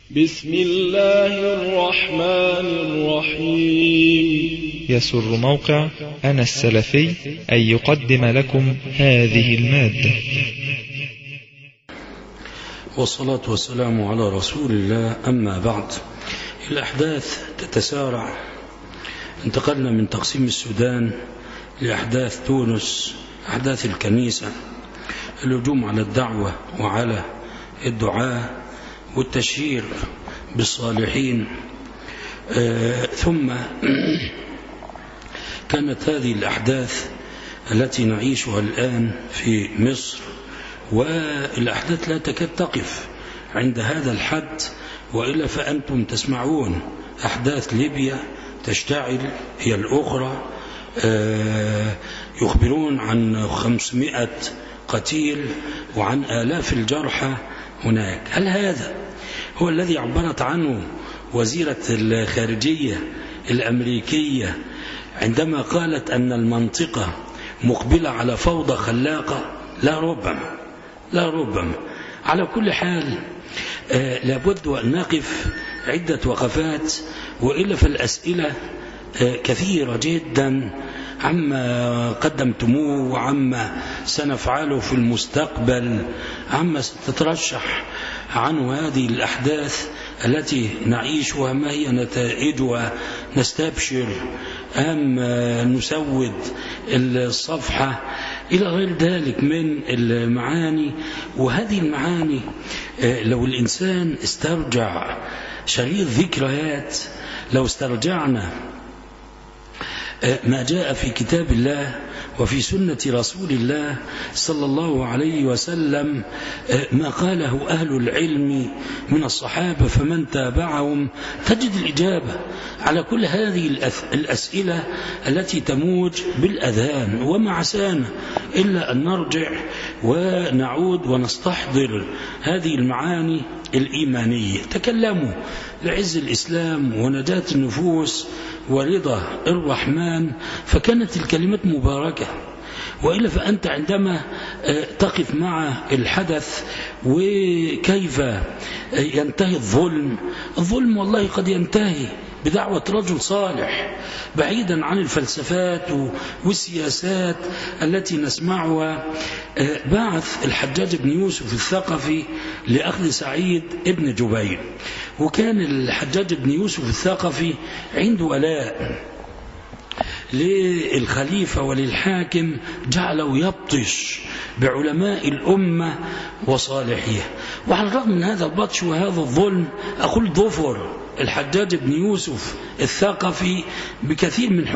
بسم الله الرحمن الرحيم. يسر موقع أنا السلفي أن يقدم لكم هذه المادة. والصلاة والسلام على رسول الله. أما بعد، الأحداث تتسارع. انتقلنا من تقسيم السودان لأحداث تونس، أحداث الكنيسة، الهجوم على الدعوة وعلى الدعاء والتشهير بالصالحين. ثم كانت هذه الأحداث التي نعيشها الآن في مصر، والأحداث لا تكاد تقف عند هذا الحد، وإلا فأنتم تسمعون أحداث ليبيا تشتعل هي الأخرى، يخبرون عن 500 قتيل وعن آلاف الجرحى هناك. هل هذا هو الذي عبرت عنه وزيرة الخارجية الأمريكية عندما قالت أن المنطقة مقبلة على فوضى خلاقة؟ لا ربما. على كل حال، لابد أن نقف عدة وقفات، وإلا فالأسئلة كثيرة جدا عما قدمتموه وعما سنفعله في المستقبل، عما ستترشح عنه هذه الأحداث التي نعيشها، ما هي نتائجها، نستبشر أم نسود الصفحة، إلى غير ذلك من المعاني. وهذه المعاني لو الإنسان استرجع شريط ذكريات، لو استرجعنا ما جاء في كتاب الله وفي سنة رسول الله صلى الله عليه وسلم، ما قاله أهل العلم من الصحابة فمن تابعهم، تجد الإجابة على كل هذه الأسئلة التي تموج بالأذهان. وما عسانا إلا أن نرجع ونعود ونستحضر هذه المعاني الإيمانية. تكلموا لعز الإسلام ونجاة النفوس ورضا الرحمن، فكانت الكلمات مباركة. وإلا فأنت عندما تقف مع الحدث وكيف ينتهي الظلم والله قد ينتهي بدعوة رجل صالح، بعيدا عن الفلسفات والسياسات التي نسمعها. بعث الحجاج بن يوسف الثقفي لأخذ سعيد ابن جبير، وكان الحجاج بن يوسف الثقفي عنده ولاء للخليفة وللحاكم، جعله يبطش بعلماء الأمة وصالحيها. وعلى الرغم من هذا البطش وهذا الظلم، أقول ظفر الحجاج بن يوسف الثقفي بكثير من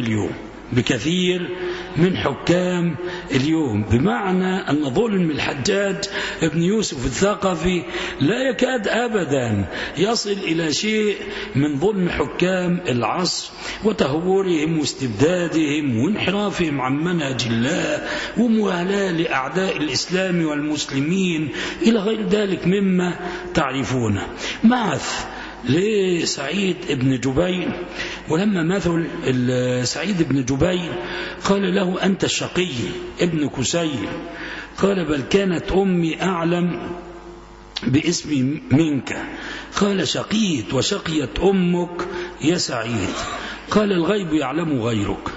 حكام اليوم، بمعنى أن ظلم الحجاج بن يوسف الثقفي لا يكاد أبدا يصل إلى شيء من ظلم حكام العصر وتهورهم واستبدادهم وانحرافهم عن منهج الله وموالاة لأعداء الإسلام والمسلمين إلى غير ذلك مما تعرفونه. بعث لسعيد ابن جبير، ولما مثل سعيد ابن جبير قال له: أنت الشقي ابن كسير. قال: بل كانت أمي أعلم باسمي منك. قال: شقيت وشقيت أمك يا سعيد. قال: الغيب يعلمه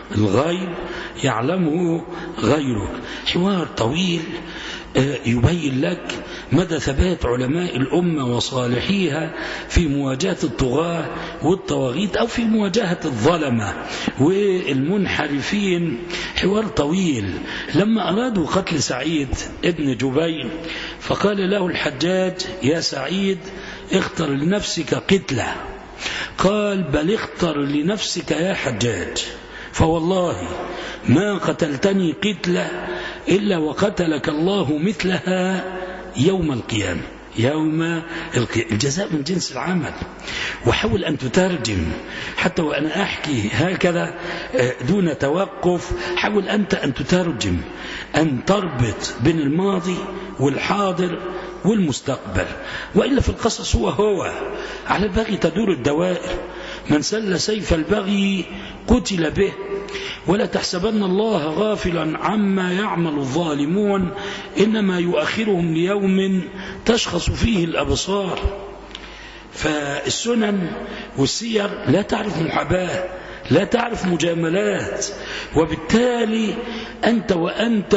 غيرك. حوار طويل يبين لك مدى ثبات علماء الأمة وصالحيها في مواجهة الطغاة والطواغيت، أو في مواجهة الظلمة والمنحرفين. حوار طويل. لما أرادوا قتل سعيد ابن جبير فقال له الحجاج: يا سعيد، اختر لنفسك قتلة. قال: بل اختر لنفسك يا حجاج، فوالله ما قتلتني قتلة إلا وقتلك الله مثلها يوم القيامة. الجزاء من جنس العمل. وحاول أن تترجم، حتى وأنا أحكي هكذا دون توقف، حاول أنت أن تترجم، أن تربط بين الماضي والحاضر والمستقبل. وإلا في القصص هو على البغي تدور الدوائر. من سل سيف البغي قتل به. ولا تحسبن الله غافلا عما يعمل الظالمون، إنما يؤخرهم ليوم تشخص فيه الأبصار. فالسنن والسير لا تعرف محاباة، لا تعرف مجاملات، وبالتالي أنت وأنت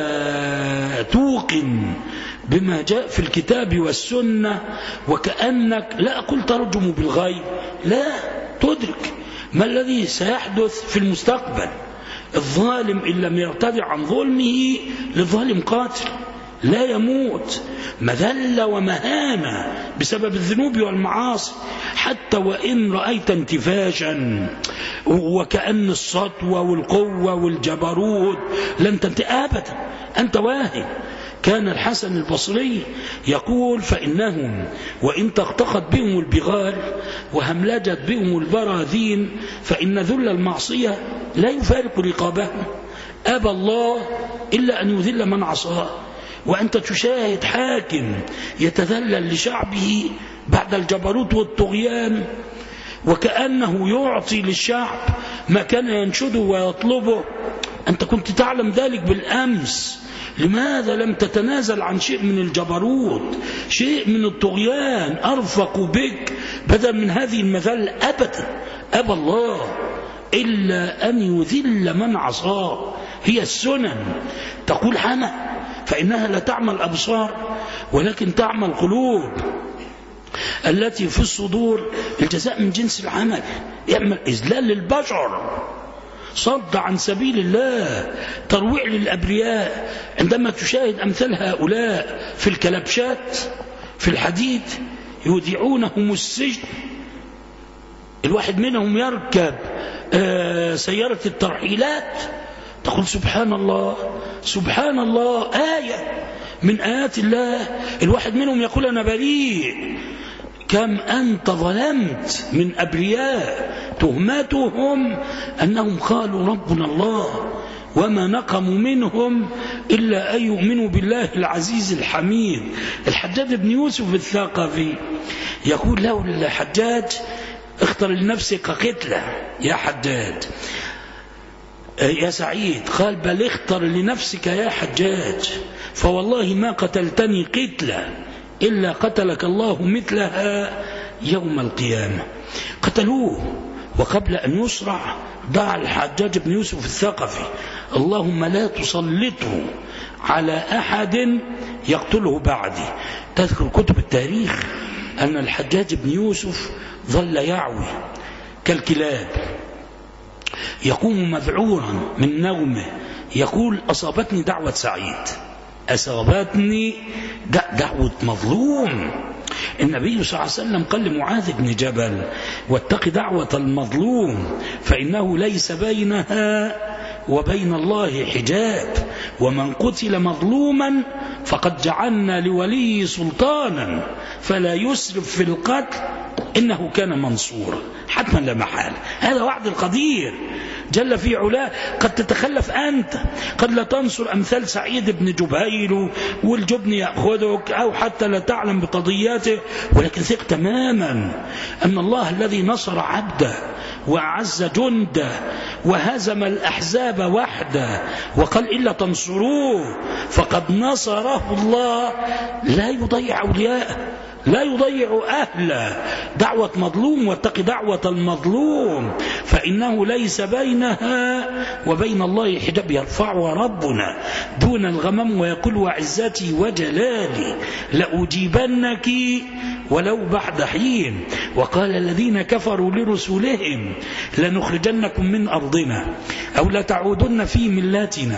توقن بما جاء في الكتاب والسنة، وكأنك لا أقول ترجم بالغيب، لا، تدرك ما الذي سيحدث في المستقبل. الظالم إن لم يرتدع عن ظلمه للظالم قاتل، لا يموت، مذلة ومهانة بسبب الذنوب والمعاصي. حتى وإن رأيت انتفاشا وكأن السطوة والقوة والجبروت لن تنتهي أبدا، أنت واهم. كان الحسن البصري يقول: فإنهم وإن تغتقت بهم البغال وهملجت بهم البراذين فإن ذل المعصية لا يفارق رقابهم. أبى الله إلا أن يذل من عصاه. وأنت تشاهد حاكم يتذلل لشعبه بعد الجبروت والطغيان، وكأنه يعطي للشعب ما كان ينشده ويطلبه. أنت كنت تعلم ذلك بالأمس، لماذا لم تتنازل عن شيء من الجبروت، شيء من الطغيان، أرفق بك بدل من هذه المذلة؟ أبدا، أبى الله إلا أن يذل من عصاه. هي السنن تقول حنا فإنها لا تعمى الأبصار ولكن تعمى القلوب التي في الصدور. الجزاء من جنس العمل. يعمل إذلال للبشر، صد عن سبيل الله، ترويع للأبرياء. عندما تشاهد أمثال هؤلاء في الكلبشات في الحديد يودعونهم السجن، الواحد منهم يركب سيارة الترحيلات، تقول سبحان الله سبحان الله، آية من آيات الله. الواحد منهم يقول أنا بريء. كم أنت ظلمت من أبرياء تهمتهم أنهم قالوا ربنا الله، وما نقموا منهم إلا أن يؤمنوا بالله العزيز الحميد. الحجاج بن يوسف الثقفي يقول له الحجاج: اختر لنفسك قتلة يا حجاج يا سعيد. قال: بل اختر لنفسك يا حجاج، فوالله ما قتلتني قتلة إلا قتلك الله مثلها يوم القيامة. قتلوه، وقبل أن يصرع دعا الحجاج بن يوسف الثقفي: اللهم لا تسلطه على أحد يقتله بعدي. تذكر كتب التاريخ أن الحجاج بن يوسف ظل يعوي كالكلاب، يقوم مذعورا من نومه يقول: أصابتني دعوة سعيد، أصابتني دعوة مظلوم. النبي صلى الله عليه وسلم قال لمعاذ بن جبل: واتق دعوة المظلوم فإنه ليس بينها وبين الله حجاب، ومن قتل مظلوما فقد جعلنا لولي سلطانا فلا يسرف في القتل إنه كان منصورا. حتما لا محالة، هذا وعد القدير جل في علاه. قد تتخلف أنت، قد لا تنصر أمثال سعيد بن جبير والجبن يأخذك، أو حتى لا تعلم بقضياته، ولكن ثق تماما أن الله الذي نصر عبده وأعز جنده وهزم الأحزاب وحده وقال: إلا تنصروه فقد نصره الله، لا يضيع أولياءه، لا يضيع أهله. دعوة مظلوم، واتق دعوة المظلوم فإنه ليس بينها وبين الله حجاب. يرفعها ربنا دون الغمم ويقول: وعزتي وجلالي لأجيبنك ولو بعد حين. وقال الذين كفروا لرسلهم: لنخرجنكم من أرضنا أو لتعودن في ملاتنا.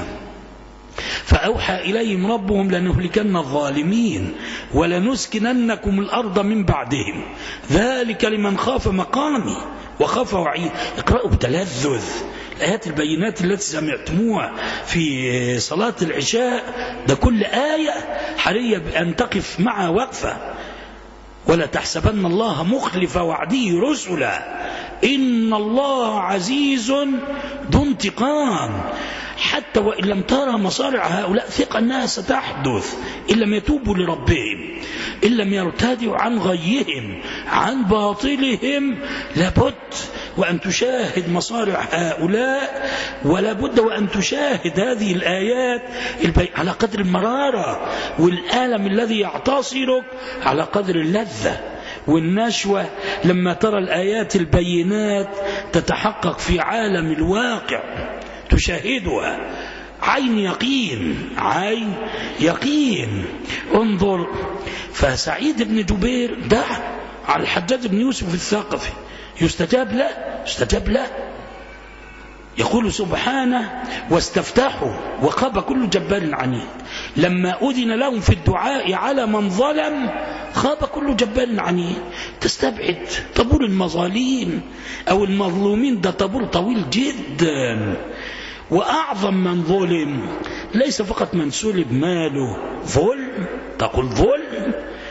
فأوحى إليهم ربهم: لنهلكن الظالمين ولنسكننكم الأرض من بعدهم، ذلك لمن خاف مقامي وخاف وعيد. اقرأوا بتلذذ الآيات البينات التي سمعتموها في صلاة العشاء، ده كل آية حرية بأن تقف معها وقفة. ولا تحسبن الله مخلف وعده رسلا إن الله عزيز ذو انتقام. حتى وإن لم ترى مصارع هؤلاء ثق أنها ستحدث إن لم يتوبوا لربهم، إن لم يرتدعوا عن غيهم عن باطلهم. لابد وأن تشاهد مصارع هؤلاء، ولا بد وأن تشاهد هذه الآيات على قدر المرارة والألم الذي يعتصرك على قدر اللذة. والنشوة لما ترى الآيات البينات تتحقق في عالم الواقع تشاهدها عين يقين، عين يقين. انظر، فسعيد بن جبير دعا على الحجاج بن يوسف الثقفي، يستجاب له، استجاب له. يقول سبحانه: واستفتحوا وخاب كل جبار عنيد. لما أذن لهم في الدعاء على من ظلم خاب كل جبار عنيد. تستبعد طابور المظالم أو المظلومين، ده طابور طويل جدا. وأعظم من ظلم ليس فقط من سلب ماله، ظلم، تقول ظلم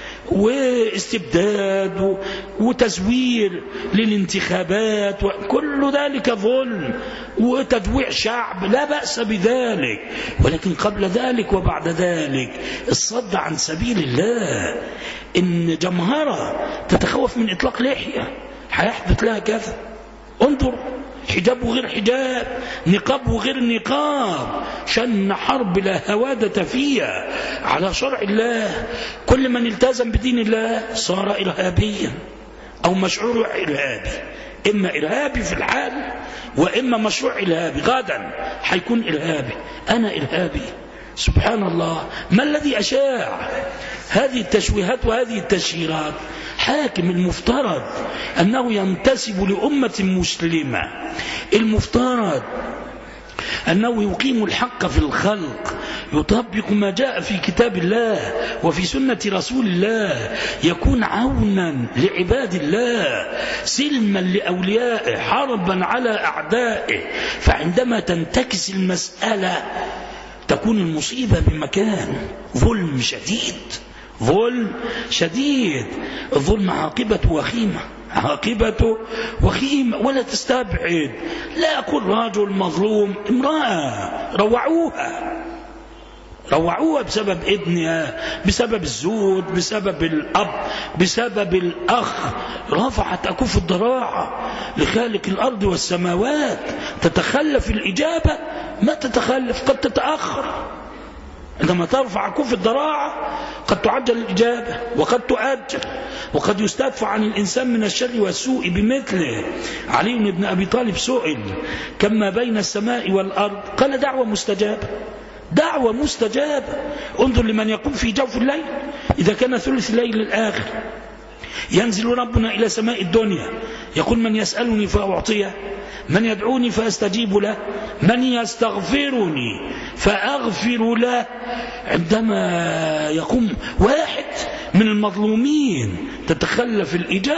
واستبداد وتزوير للانتخابات، وكل ذلك ظلم وتجويع شعب، لا بأس بذلك. ولكن قبل ذلك وبعد ذلك الصد عن سبيل الله. إن جمهرة تتخوف من إطلاق لحية هيحدث لها كذا. انظر، حجاب وغير حجاب، نقاب وغير نقاب، شن حرب لا هوادة فيها على شرع الله. كل من التزم بدين الله صار إرهابيا أو مشروع إرهابي، إما إرهابي في الحال وإما مشروع إرهابي. غدا حيكون إرهابي، أنا إرهابي. سبحان الله، ما الذي أشاع هذه التشويهات وهذه التشهيرات؟ حاكم المفترض أنه ينتسب لأمة مسلمة، المفترض أنه يقيم الحق في الخلق، يطبق ما جاء في كتاب الله وفي سنة رسول الله، يكون عونا لعباد الله، سلما لأوليائه، حربا على أعدائه. فعندما تنتكس المسألة تكون المصيبة بمكان. ظلم شديد، ظلم شديد. الظلم عاقبته وخيمة، عاقبته وخيمة. ولا تستبعد، لا أقول رجل مظلوم، امرأة روعوها بسبب ابنها، بسبب الزوج، بسبب الأب، بسبب الأخ، رفعت أكف الضراعة لخالق الأرض والسماوات. تتخلف الإجابة؟ ما تتخلف، قد تتأخر. عندما ترفع كف الضراعة قد تعجل الإجابة وقد تؤجل، وقد يستدفع عن الإنسان من الشر والسوء بمثله. علي بن أبي طالب سئل: كما بين السماء والأرض؟ قال: دعوة مستجابة، دعوة مستجابة. انظر لمن يقوم في جوف الليل إذا كان ثلث الليل الآخر. ينزل ربنا إلى سماء الدنيا يقول: من يسألني فأعطيه، من يدعوني فأستجيب له، من يستغفرني فأغفر له. عندما يقوم واحد من المظلومين تتخلف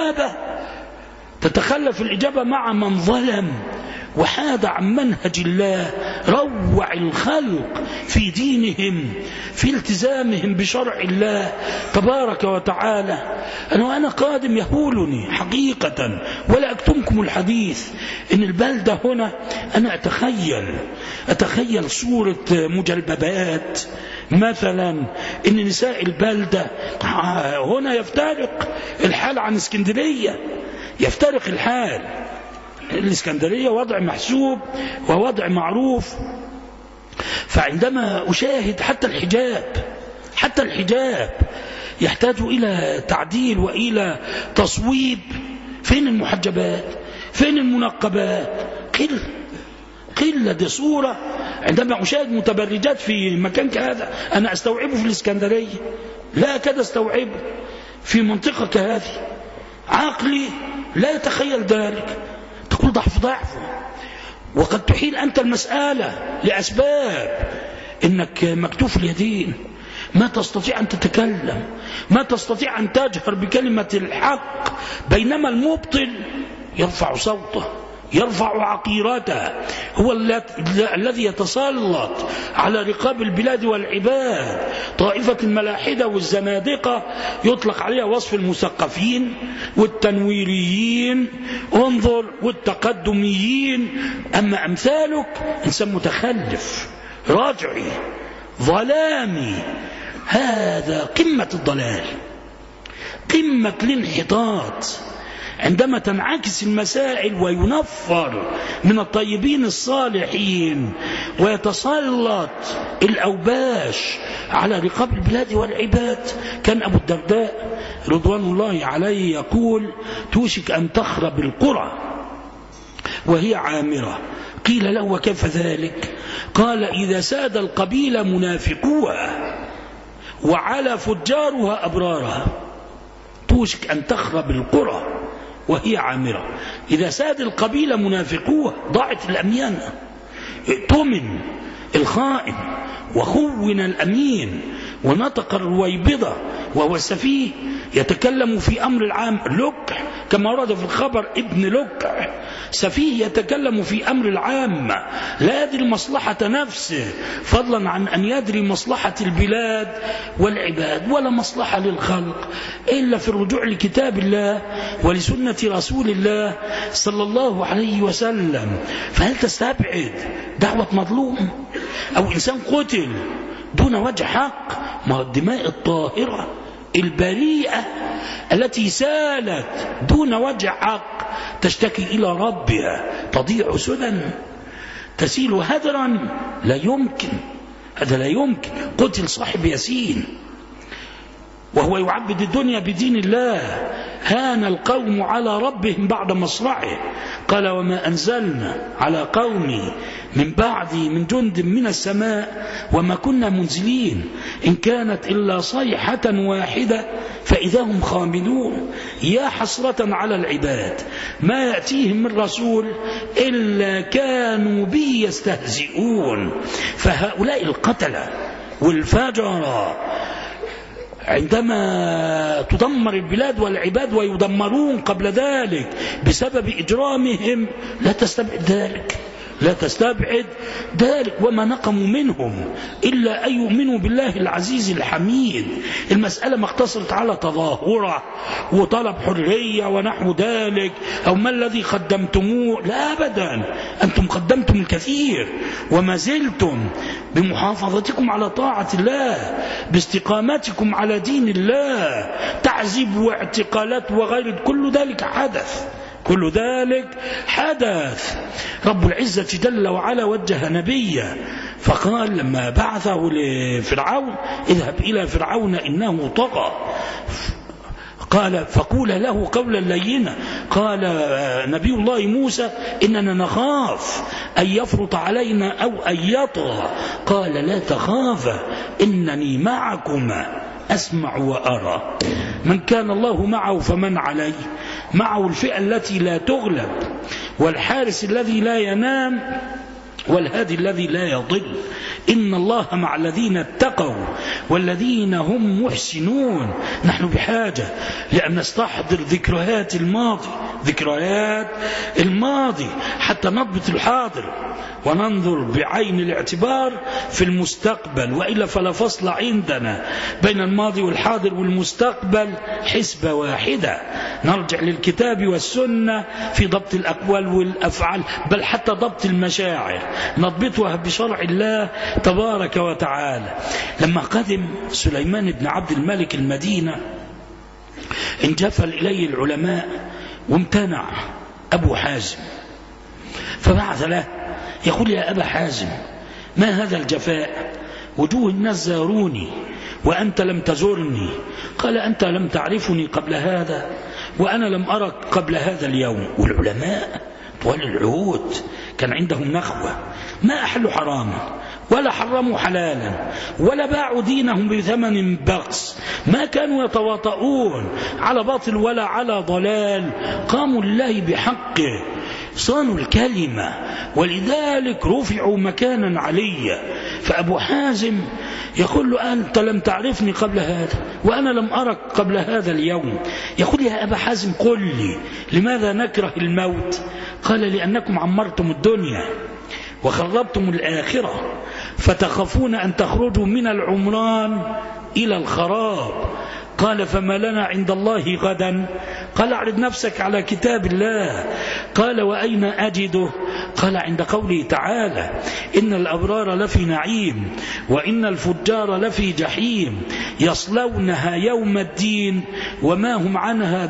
الإجابة مع من ظلم وحاد عن منهج الله. روع الخلق في دينهم، في التزامهم بشرع الله تبارك وتعالى. أنا قادم يهولني حقيقة، ولا أكتمكم الحديث، إن البلدة هنا أنا أتخيل صورة مجلببات مثلا، إن نساء البلدة هنا يفترق الحال عن اسكندرية، يفترق الحال. الإسكندرية وضع محسوب ووضع معروف. فعندما أشاهد حتى الحجاب يحتاج إلى تعديل وإلى تصويب. فين المحجبات؟ فين المنقبات؟ قلة دي صورة. عندما أشاهد متبرجات في مكان كهذا أنا أستوعبه في الإسكندرية، لا أكاد أستوعبه في منطقة كهذه. عقلي لا يتخيل ذلك. تقول ضعفه، وقد تحيل أنت المسألة لأسباب إنك مكتوف اليدين، ما تستطيع أن تتكلم، ما تستطيع أن تجهر بكلمة الحق، بينما المبطل يرفع صوته، يرفع عقيرته. هو الذي يتسلط على رقاب البلاد والعباد. طائفة الملاحدة والزنادقة يطلق عليها وصف المثقفين والتنويريين، انظر، والتقدميين. أما أمثالك إنسان متخلف راجعي ظلامي، هذا قمة الضلال، قمة الانحطاط. عندما تنعكس المسائل وينفر من الطيبين الصالحين ويتسلط الأوباش على رقاب البلاد والعباد. كان أبو الدرداء رضوان الله عليه يقول توشك أن تخرب القرى وهي عامرة. قيل له وكيف ذلك؟ قال إذا ساد القبيلة منافقوها وعلى فجارها أبرارها. توشك أن تخرب القرى وهي عامرة. إذا ساد القبيلة منافقوها ضاعت الأميانة، اؤتمن الخائن وخون الأمين ونطق الرويبضة وهو السفيه يتكلم في أمر العام. لكع كما ورد في الخبر ابن لكع سفيه يتكلم في أمر العام لا يدري مصلحة نفسه فضلا عن أن يدري مصلحة البلاد والعباد، ولا مصلحة للخلق إلا في الرجوع لكتاب الله ولسنة رسول الله صلى الله عليه وسلم. فهل تستبعد دعوة مظلوم أو إنسان قتل دون وجه حق؟ ما الدماء الطاهرة البريئة التي سالت دون وجه حق تشتكي إلى ربها تضيع سدى تسيل هدرا؟ لا يمكن، هذا لا يمكن. قتل صاحب ياسين وهو يعبد الدنيا بدين الله. هان القوم على ربهم بعد مصرعه. قال وما أنزلنا على قومي من بعدي من جند من السماء وما كنا منزلين إن كانت إلا صيحة واحدة فإذا هم خامدون. يا حسرة على العباد ما يأتيهم من رسول إلا كانوا به يستهزئون. فهؤلاء القتلة والفجرة عندما تدمر البلاد والعباد ويدمرون قبل ذلك بسبب إجرامهم لا تستبعد ذلك، لا تستبعد ذلك. وما نقموا منهم إلا أن يؤمنوا بالله العزيز الحميد. المسألة ما اقتصرت على تظاهرة وطلب حرية ونحو ذلك أو ما الذي قدمتموه، لا أبدا. أنتم قدمتم الكثير وما زلتم بمحافظتكم على طاعة الله باستقامتكم على دين الله. تعذيب واعتقالات وغير كل ذلك حدث، كل ذلك حدث. رب العزة جل وعلا وجه نبيه فقال لما بعثه لفرعون اذهب إلى فرعون إنه طغى قال فقول له قولا لينا. قال نبي الله موسى إننا نخاف أن يفرط علينا أو أن يطغى. قال لا تخافا إنني معكما أسمع وأرى. من كان الله معه فمن عليه. معه الفئة التي لا تغلب والحارس الذي لا ينام والهادي الذي لا يضل. إن الله مع الذين اتقوا والذين هم محسنون. نحن بحاجة لأن نستحضر ذكريات الماضي، ذكريات الماضي حتى نضبط الحاضر وننظر بعين الاعتبار في المستقبل، وإلا فلا فصل عندنا بين الماضي والحاضر والمستقبل حسبة واحدة. نرجع للكتاب والسنة في ضبط الأقوال والأفعال بل حتى ضبط المشاعر نضبطها بشرع الله تبارك وتعالى. لما قدم سليمان بن عبد الملك المدينة انجفل إليه العلماء وامتنع أبو حازم فبعث له يقول يا أبا حازم ما هذا الجفاء؟ وجوه الناس زاروني وأنت لم تزورني. قال أنت لم تعرفني قبل هذا وأنا لم أرك قبل هذا اليوم. والعلماء طوال العهود كان عندهم نخوة، ما أحلوا حراما ولا حرموا حلالا ولا باعوا دينهم بثمن بخس، ما كانوا يتواطؤون على باطل ولا على ضلال، قاموا لله بحقه، صانوا الكلمة، ولذلك رفعوا مكانا عليا. فأبو حازم يقول له أنت لم تعرفني قبل هذا وأنا لم أرك قبل هذا اليوم. يقول يا أبا حازم قل لي لماذا نكره الموت؟ قال لأنكم عمرتم الدنيا وخربتم الآخرة فتخافون أن تخرجوا من العمران إلى الخراب. قال فما لنا عند الله غدا؟ قال اعرض نفسك على كتاب الله. قال وأين أجده؟ قال عند قوله تعالى إن الأبرار لفي نعيم وإن الفجار لفي جحيم يصلونها يوم الدين وما هم عنها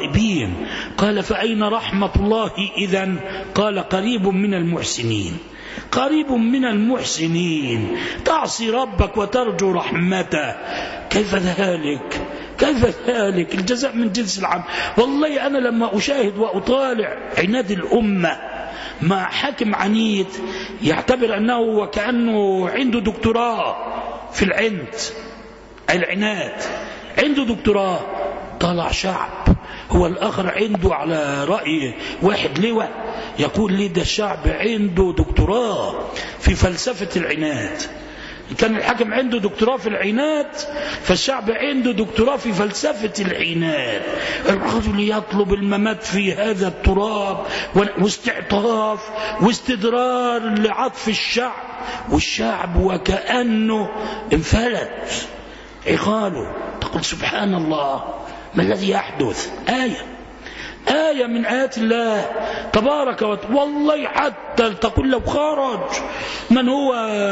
بغائبين. قال فأين رحمة الله إذن؟ قال قريب من المحسنين. قريب من المحسنين، تعصي ربك وترجو رحمته. كيف ذلك؟ كيف ذلك؟ الجزاء من جنس العمل. والله أنا لما أشاهد وأطالع عناد الأمة مع حاكم عنيد يعتبر أنه وكأنه عنده دكتوراه في العناد، عنده دكتوراه، طلع شعب هو الآخر عنده على رأي واحد لواء يقول لي ده الشعب عنده دكتوراه في فلسفة العناد. كان الحاكم عنده دكتوراه في العناد، فالشعب عنده دكتوراه في فلسفة العناد. الرجل يطلب الممات في هذا التراب واستعطاف واستدرار لعطف الشعب، والشعب وكأنه انفلت عقاله. تقول سبحان الله، ما الذي يحدث؟ آية من آيات الله تبارك وتعالى. والله حتى تقول لو خرج من هو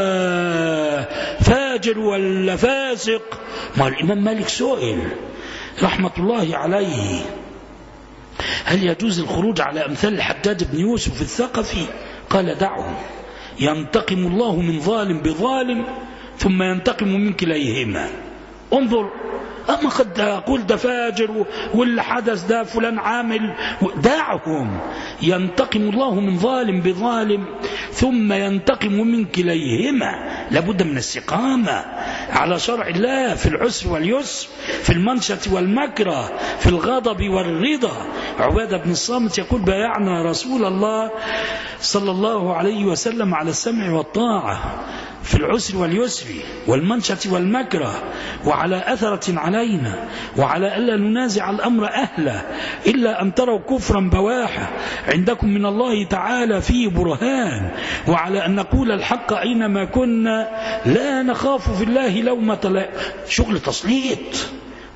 فاجر ولا فاسق. ما الإمام مالك سئل رحمة الله عليه هل يجوز الخروج على أمثال الحجاج بن يوسف الثقفي؟ قال دعهم، ينتقم الله من ظالم بظالم ثم ينتقم من كليهما. انظر، أما قد أقول ده فاجر واللي حدث ده فلان عامل، دعهم، ينتقم الله من ظالم بظالم ثم ينتقم من كليهما. لابد من الاستقامة على شرع الله في العسر واليسر، في المنشة والمكره، في الغضب والرضا. عبادة بن الصامت يقول بايعنا رسول الله صلى الله عليه وسلم على السمع والطاعة في العسر واليسر والمنشة والمكره، وعلى أثرة علينا، وعلى ألا ننازع الأمر أهله إلا أن تروا كفرا بواحا عندكم من الله تعالى فيه برهان، وعلى أن نقول الحق أينما كنا لا نخاف في الله لومة لائم. شغل تسليط،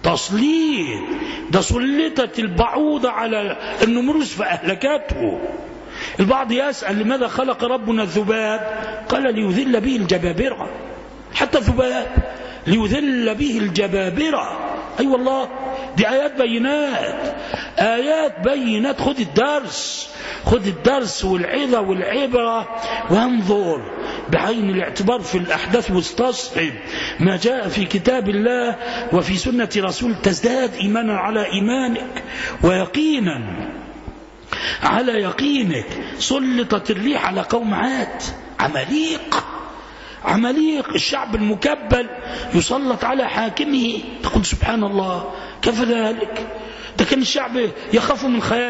ده سلطت البعوضة على النمرس فأهلكته. البعض يسأل لماذا خلق ربنا الذباب؟ قال ليذل به الجبابرة، حتى الذباب ليذل به الجبابرة. أي والله دي آيات بينات. خذ الدرس والعظة والعبرة، وانظر بعين الاعتبار في الأحداث، واستصحب ما جاء في كتاب الله وفي سنة رسول، تزداد إيمانا على إيمانك ويقينا على يقينك. سلطت الريح على قوم عاد، عماليق الشعب المكبل يسلط على حاكمه. تقول سبحان الله، كيف ذلك؟ ده كان الشعب يخاف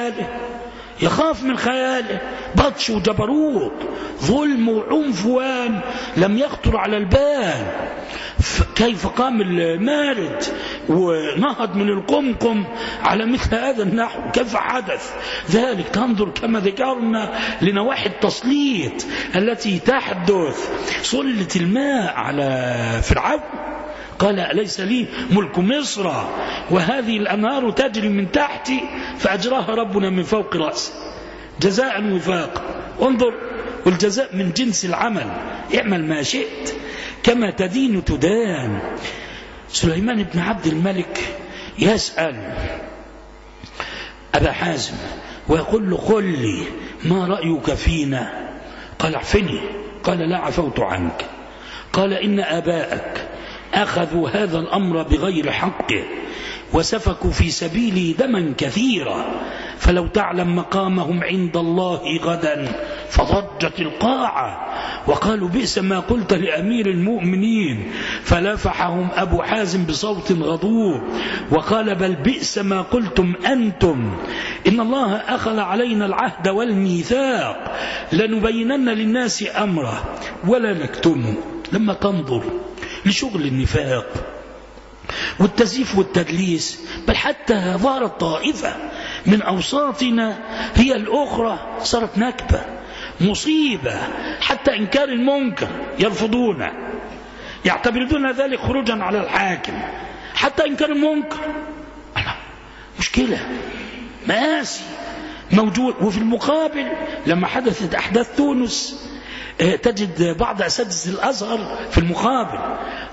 من خياله، بطش وجبروت، ظلم وعنفوان لم يخطر على البال. كيف قام المارد ونهض من القمقم على مثل هذا النحو؟ كيف حدث ذلك؟ تنظر كما ذكرنا لنواحي التسليط التي تحدث. سلت الماء على فرعون، قال أليس لي ملك مصر وهذه الأنهار تجري من تحتي فأجراها ربنا من فوق رأسي جزاء وفاق. انظر، والجزاء من جنس العمل، اعمل ما شئت كما تدين تدان. سليمان بن عبد الملك يسأل أبا حازم ويقول له قل لي ما رأيك فينا؟ قال اعفني. قال لا عفوت عنك. قال إن آباءك أخذوا هذا الأمر بغير حقه وسفكوا في سبيله دما كثيرا، فلو تعلم مقامهم عند الله غدا فضجت القاعة. وقالوا بئس ما قلت لأمير المؤمنين، فلافحهم أبو حازم بصوت غضوب وقال بل بئس ما قلتم أنتم، إن الله أخذ علينا العهد والميثاق لنبينن للناس أمره ولا نكتمه. لما تنظر لشغل النفاق والتزييف والتدليس، بل حتى ظهرت طائفة من أوساطنا هي الأخرى صارت نكبة مصيبة، حتى إنكار المنكر يرفضونه، يعتبرون ذلك خروجا على الحاكم. حتى إنكار المنكر مشكلة، مآسي موجود. وفي المقابل لما حدثت أحداث تونس تجد بعض أساتذة الأزهر في المقابل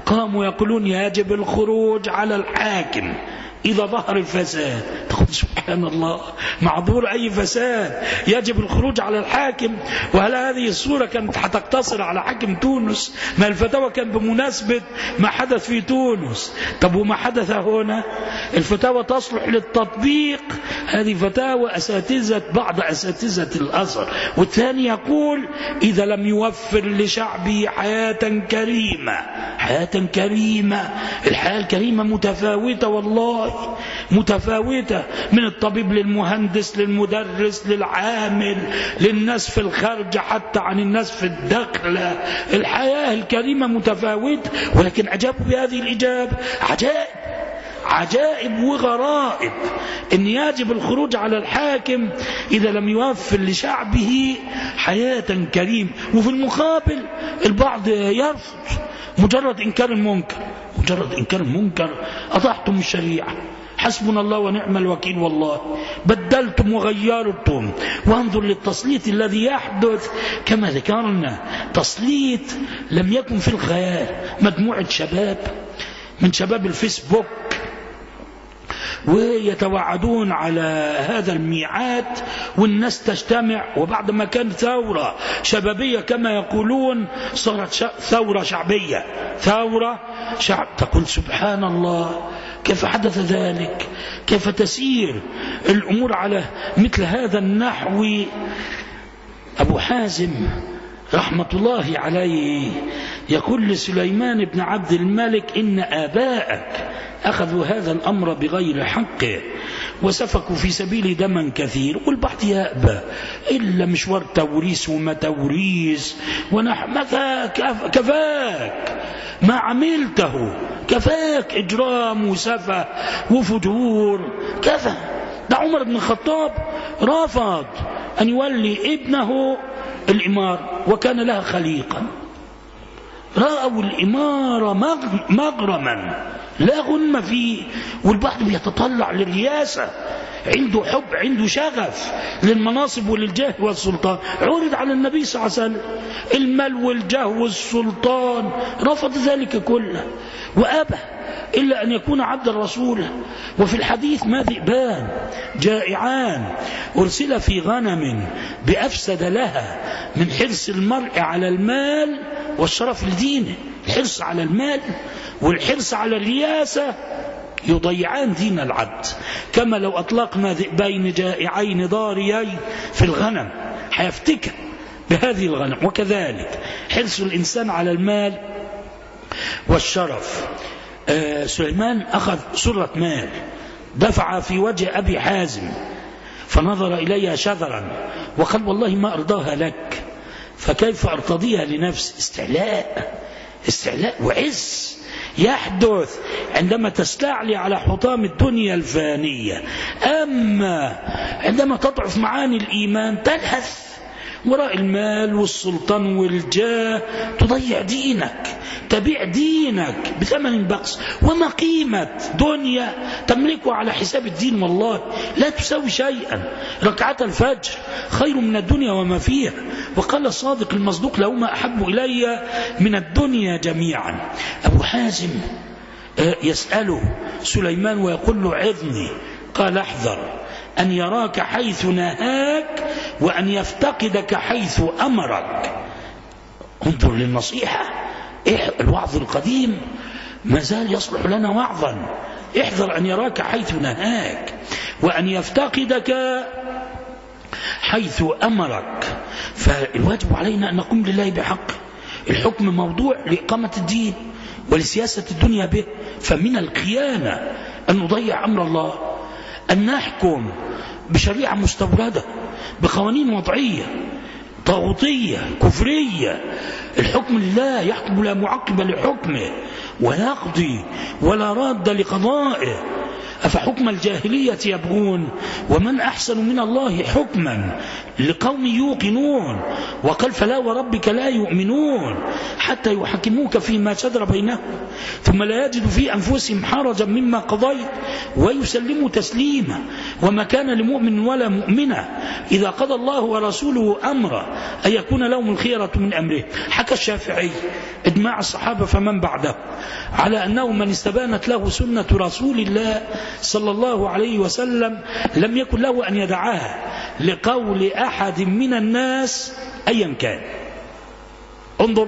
قاموا يقولون يجب الخروج على الحاكم إذا ظهر الفساد. تقول سبحان الله، معذور أي فساد، يجب الخروج على الحاكم. وهل هذه الصورة كانت حتقتصر على حاكم تونس؟ ما الفتاوى كان بمناسبة ما حدث في تونس. طب وما حدث هنا؟ الفتاوى تصلح للتطبيق. هذه فتاوى بعض أساتذة الأزهر. والثاني يقول إذا لم يوفر لشعبه حياة كريمة. حياة كريمة، الحياة الكريمة متفاوتة، والله متفاوتة، من الطبيب للمهندس للمدرس للعامل للناس في الخارج حتى عن الناس في الداخل. الحياة الكريمة متفاوتة. ولكن أجابوا بهذه الإجابة عجائب وغرائب، إن يجب الخروج على الحاكم إذا لم يوفر لشعبه حياة كريمة. وفي المقابل البعض يرفض مجرد إنكار المنكر أضعتم الشريعة، حسبنا الله ونعم الوكيل، والله بدلتم وغيرتم. وانظر للتسليط الذي يحدث كما ذكرنا، تسليط لم يكن في الخيال. مجموعة شباب من شباب الفيسبوك ويتوعدون على هذا الميعاد والناس تجتمع، وبعد ما كانت ثورة شبابية كما يقولون صارت ثورة شعبية، تقول سبحان الله، كيف حدث ذلك؟ كيف تسير الأمور على مثل هذا النحو؟ أبو حازم رحمة الله عليه يقول لسليمان بن عبد الملك إن آباءك أخذوا هذا الأمر بغير حقه وسفكوا في سبيل دما كثير. والبعض يأبى إلا مشوار توريث وما توريث كفاك ما عملته، كفاك إجرام وسفه وفجور، كفى. ده عمر بن الخطاب رفض أن يولي ابنه الإمارة وكان لها خليقا. رأوا الإمارة مغرما لا غنم فيه. والبعض بيتطلع للرياسة، عنده حب، عنده شغف للمناصب وللجاه والسلطان. عرض على النبي صلى الله عليه وسلم المال والجاه والسلطان، رفض ذلك كله وأبى إلا أن يكون عبد الرسول. وفي الحديث ما ذئبان جائعان أرسل في غنم بأفسد لها من حرص المرء على المال والشرف لدينه. الحرص على المال والحرص على الرياسة يضيعان دين العبد. كما لو أطلقنا ذئبين جائعين ضاريين في الغنم حيفتك بهذه الغنم. وكذلك حرص الإنسان على المال والشرف. سليمان أخذ سرة مال دفع في وجه أبي حازم فنظر إليها شذرا وقال والله ما أرضاها لك، فكيف أرتضيها لنفسي؟ استعلاء وعز يحدث عندما تستعلي على حطام الدنيا الفانية. أما عندما تضعف معاني الإيمان تلهث وراء المال والسلطان والجاه، تضيع دينك، تبيع دينك بثمن بخس. وما قيمة دنيا تملكها على حساب الدين؟ والله لا تساوي شيئا. ركعة الفجر خير من الدنيا وما فيها. وقال الصادق المصدوق له ما أحب إلي من الدنيا جميعا. أبو حازم يسأله سليمان ويقول له عظني. قال احذر أن يراك حيث نهاك وأن يفتقدك حيث أمرك. انظر للنصيحة، الوعظ القديم ما زال يصلح لنا وعظا. احذر أن يراك حيث نهاك وأن يفتقدك حيث أمرك. فالواجب علينا أن نقوم لله بحق. الحكم موضوع لإقامة الدين ولسياسة الدنيا به. فمن الخيانة أن نضيع أمر الله، أن نحكم بشريعة مستوردة بقوانين وضعية طاغوتية كفرية. الحكم لله يحكم لا معقب لحكمه ويقضي ولا راد لقضائه. أفحكم الجاهلية يبغون ومن أحسن من الله حكما لقوم يوقنون. وقال فلا وربك لا يؤمنون حتى يحكموك فيما شجر بينهم ثم لا يجدوا في أنفسهم حرجا مما قضيت ويسلموا تسليما. وما كان لمؤمن ولا مؤمنة إذا قضى الله ورسوله أمرا أن يكون لهم الخيرة من أمره. حكى الشافعي إجماع الصحابة فمن بعده على أنه من استبانت له سنة رسول الله صلى الله عليه وسلم لم يكن له أن يدعاها لقول أحد من الناس أيا كان. انظر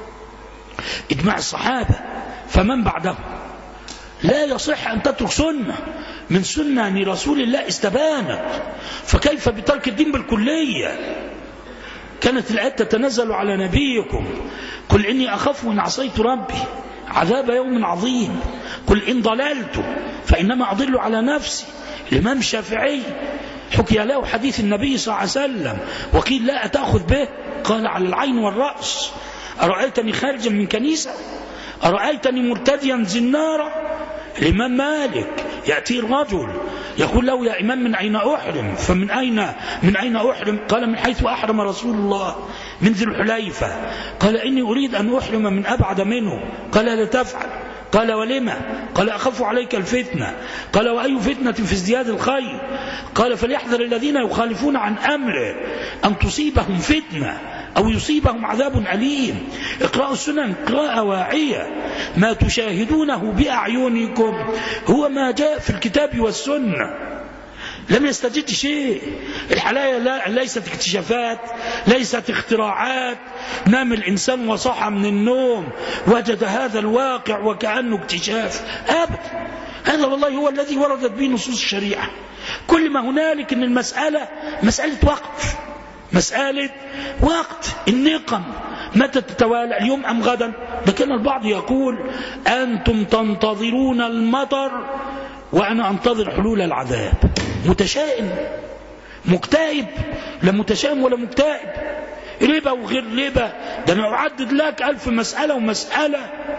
إجماع الصحابة فمن بعده. لا يصح أن تترك سنة من سنة رسول الله استبانت، فكيف بترك الدين بالكلية؟ كانت الآيات تتنزل على نبيكم قل إني أخاف إن عصيت ربي عذاب يوم عظيم، قل إن ضللت فإنما أضل على نفسي. الإمام الشافعي حكي له حديث النبي صلى الله عليه وسلم وقيل لا أتأخذ به، قال على العين والرأس. أرأيتني خارجا من كنيسة؟ أرأيتني مرتديا زنارا؟ الإمام مالك يأتي الرجل يقول له يا إمام من أين أحرم؟ فمن أين أحرم؟ قال من حيث أحرم رسول الله من ذي الحليفة. قال إني أريد أن أحرم من أبعد منه. قال لا تفعل. قال ولما؟ قال أخاف عليك الفتنة. قال وأي فتنة في ازدياد الخير؟ قال فليحذر الذين يخالفون عن أمره أن تصيبهم فتنة أو يصيبهم عذاب أليم. اقرأوا السنن قراءة واعية، ما تشاهدونه بأعينكم هو ما جاء في الكتاب والسنة، لم يستجد شيء. الحلايا ليست اكتشافات، ليست اختراعات. نام الإنسان وصحى من النوم وجد هذا الواقع وكأنه اكتشاف، أبدا. هذا والله هو الذي وردت به نصوص الشريعة. كل ما هنالك أن المسألة مسألة وقت، مسألة وقت. النقم متى تتوالى، اليوم أم غدا؟ ده كان البعض يقول أنتم تنتظرون المطر وأنا أنتظر حلول العذاب. متشائم مكتئب، لا متشائم ولا مكتئب. ربا وغير ربا، ده أنا أعدد لك 1000 مسألة ومسألة،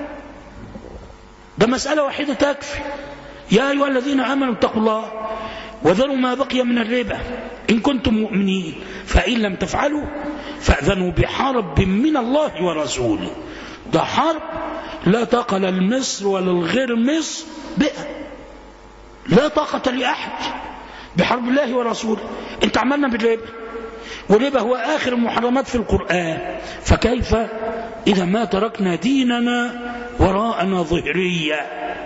ده مسألة واحدة تكفي. يا أيها الذين آمنوا اتقوا الله وذروا ما بقي من الربا إن كنتم مؤمنين فإن لم تفعلوا فأذنوا بحرب من الله ورسوله. ده حرب لا طاقة للمصر ولا الغير مصر بها، لا طاقة لأحد بحرب الله ورسوله. انت عملنا بالربا، والربا هو آخر المحرمات في القرآن، فكيف إذا ما تركنا ديننا وراءنا ظهرية؟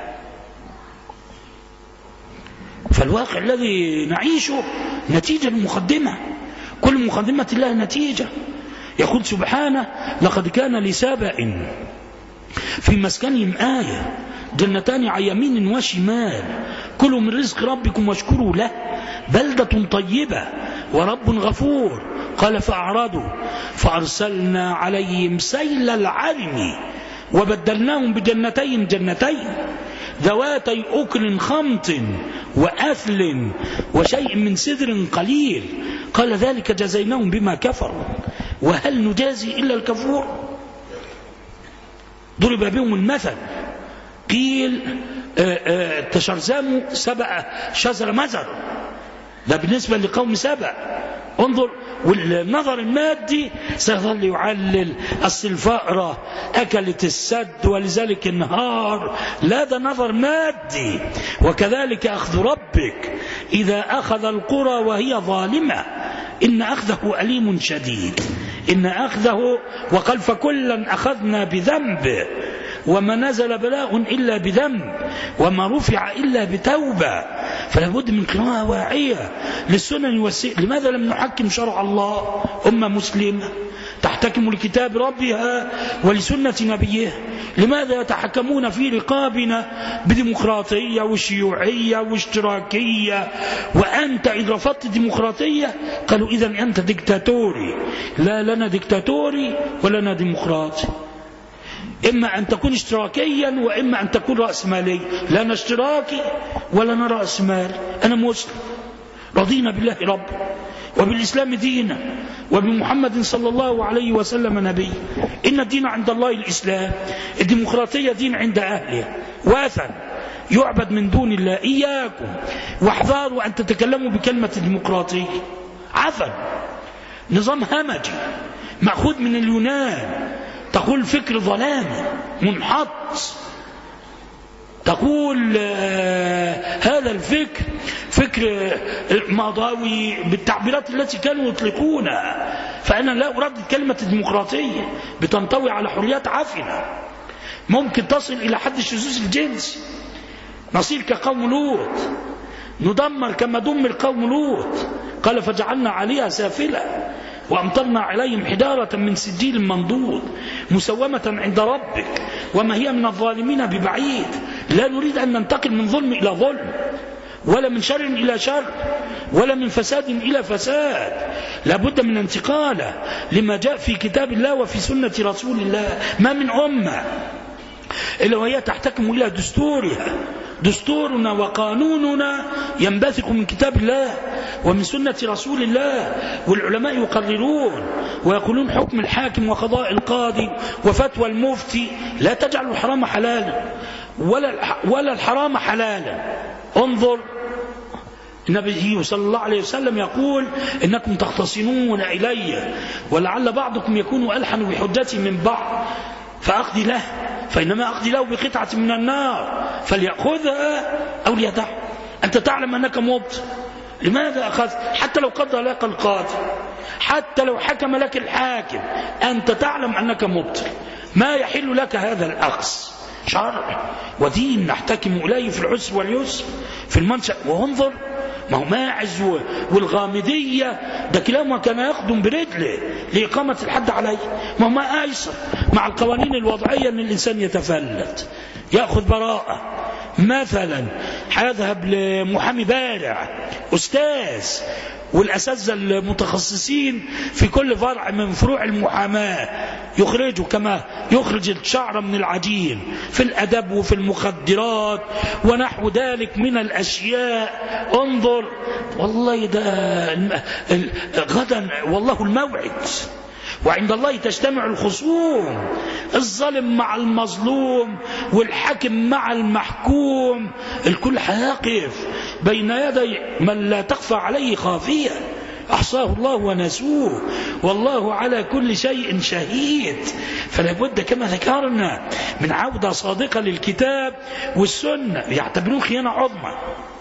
فالواقع الذي نعيشه نتيجة المقدمة، كل مقدمة الله نتيجة. يقول سبحانه لقد كان لسابأ في مسكنهم آية جنتان عن يمين وشمال كلوا من رزق ربكم واشكروا له بلدة طيبة ورب غفور. قال فأعرضوا فأرسلنا عليهم سيل العرم وبدلناهم بجنتين ذواتي أكل خمط وأثل وشيء من سدر قليل. قال ذلك جزيناهم بما كفروا وهل نجازي إلا الكفور. ضرب بهم المثل قيل تشرزموا سبأ شزر مزر، ده بالنسبة لقوم سبأ. انظر، والنظر المادي سيظل يعلل أصل الفأرة أكلت السد ولذلك النهار، لا ده نظر مادي. وكذلك أخذ ربك إذا أخذ القرى وهي ظالمة إن أخذه أليم شديد. إن أخذه وقال فكلا أخذنا بذنبه وما نزل بلاء إلا بذنب وما رفع إلا بتوبة. فلا بد من قراءة واعية للسنن والسنن. لماذا لم نحكم شرع الله؟ أمة مسلمة تحتكم لكتاب ربها ولسنة نبيه، لماذا يتحكمون في رقابنا بديمقراطية وشيوعية واشتراكية؟ وأنت إذا رفضت الديمقراطية قالوا إذن أنت ديكتاتوري. لا، لنا ديكتاتوري ولنا ديمقراطي. إما أن تكون اشتراكيا وإما أن تكون رأسمالي. لا أنا اشتراكي ولا أنا رأسمال، أنا مسلم رضينا بالله رب وبالإسلام دينا وبمحمد صلى الله عليه وسلم نبي. إن الدين عند الله الإسلام. الديمقراطية دين عند أهلها واثن يعبد من دون الله. إياكم واحذروا أن تتكلموا بكلمة الديمقراطية. عفن نظام همجي مأخوذ من اليونان، تقول فكر ظلامي منحط، تقول هذا الفكر فكر ماضاوي بالتعبيرات التي كانوا يطلقونها. فأنا لا أردد كلمة الديمقراطية، بتنطوي على حريات عفنة ممكن تصل إلى حد الشذوذ الجنسي. نصير كقوم لوط، ندمر كما دمر قوم لوط. قال فجعلنا عليها سافلة وأمطرنا عليهم حجارة من سجيل منضود مسومة عند ربك وما هي من الظالمين ببعيد. لا نريد أن ننتقل من ظلم إلى ظلم، ولا من شر إلى شر، ولا من فساد إلى فساد. لابد من انتقاله لما جاء في كتاب الله وفي سنة رسول الله. ما من أمة إلا وهي تحتكم إلى دستورها. دستورنا وقانوننا ينبثق من كتاب الله ومن سنة رسول الله، والعلماء يقررون ويقولون حكم الحاكم وقضاء القاضي وفتوى المفتي لا تجعل الحرام حلالا ولا الحرام حلالا. انظر النبي صلى الله عليه وسلم يقول إنكم تختصمون إلي ولعل بعضكم يكون ألحن بحجتي من بعض فأقضي له، فإنما أقضي له بقطعة من النار فليأخذها أو ليدعها. أنت تعلم أنك مبطل، لماذا أخذت؟ حتى لو قضى لك القاضي، حتى لو حكم لك الحاكم، أنت تعلم أنك مبطل. ما يحل لك هذا الأخذ؟ شرع ودين نحتكم إليه في العسر واليسر في المنشأ. وانظر ما هو ماعز والغامدية ده كلامه كان يخدم برجله لإقامة الحد عليه. ما هو ما أيسر مع القوانين الوضعية أن الإنسان يتفلت يأخذ براءة. مثلا هيذهب لمحامي بارع أستاذ، والأساتذة المتخصصين في كل فرع من فروع المحاماة يخرجوا كما يخرج الشعر من العجين في الأدب وفي المخدرات ونحو ذلك من الأشياء. انظر والله ده غدا والله الموعد، وعند الله تجتمع الخصوم، الظالم مع المظلوم والحاكم مع المحكوم، الكل هيقف بين يدي من لا تخفى عليه خافية، أحصاه الله ونسوه والله على كل شيء شهيد. فلا بد كما ذكرنا من عودة صادقة للكتاب والسنة. يعتبرون خيانة عظمى،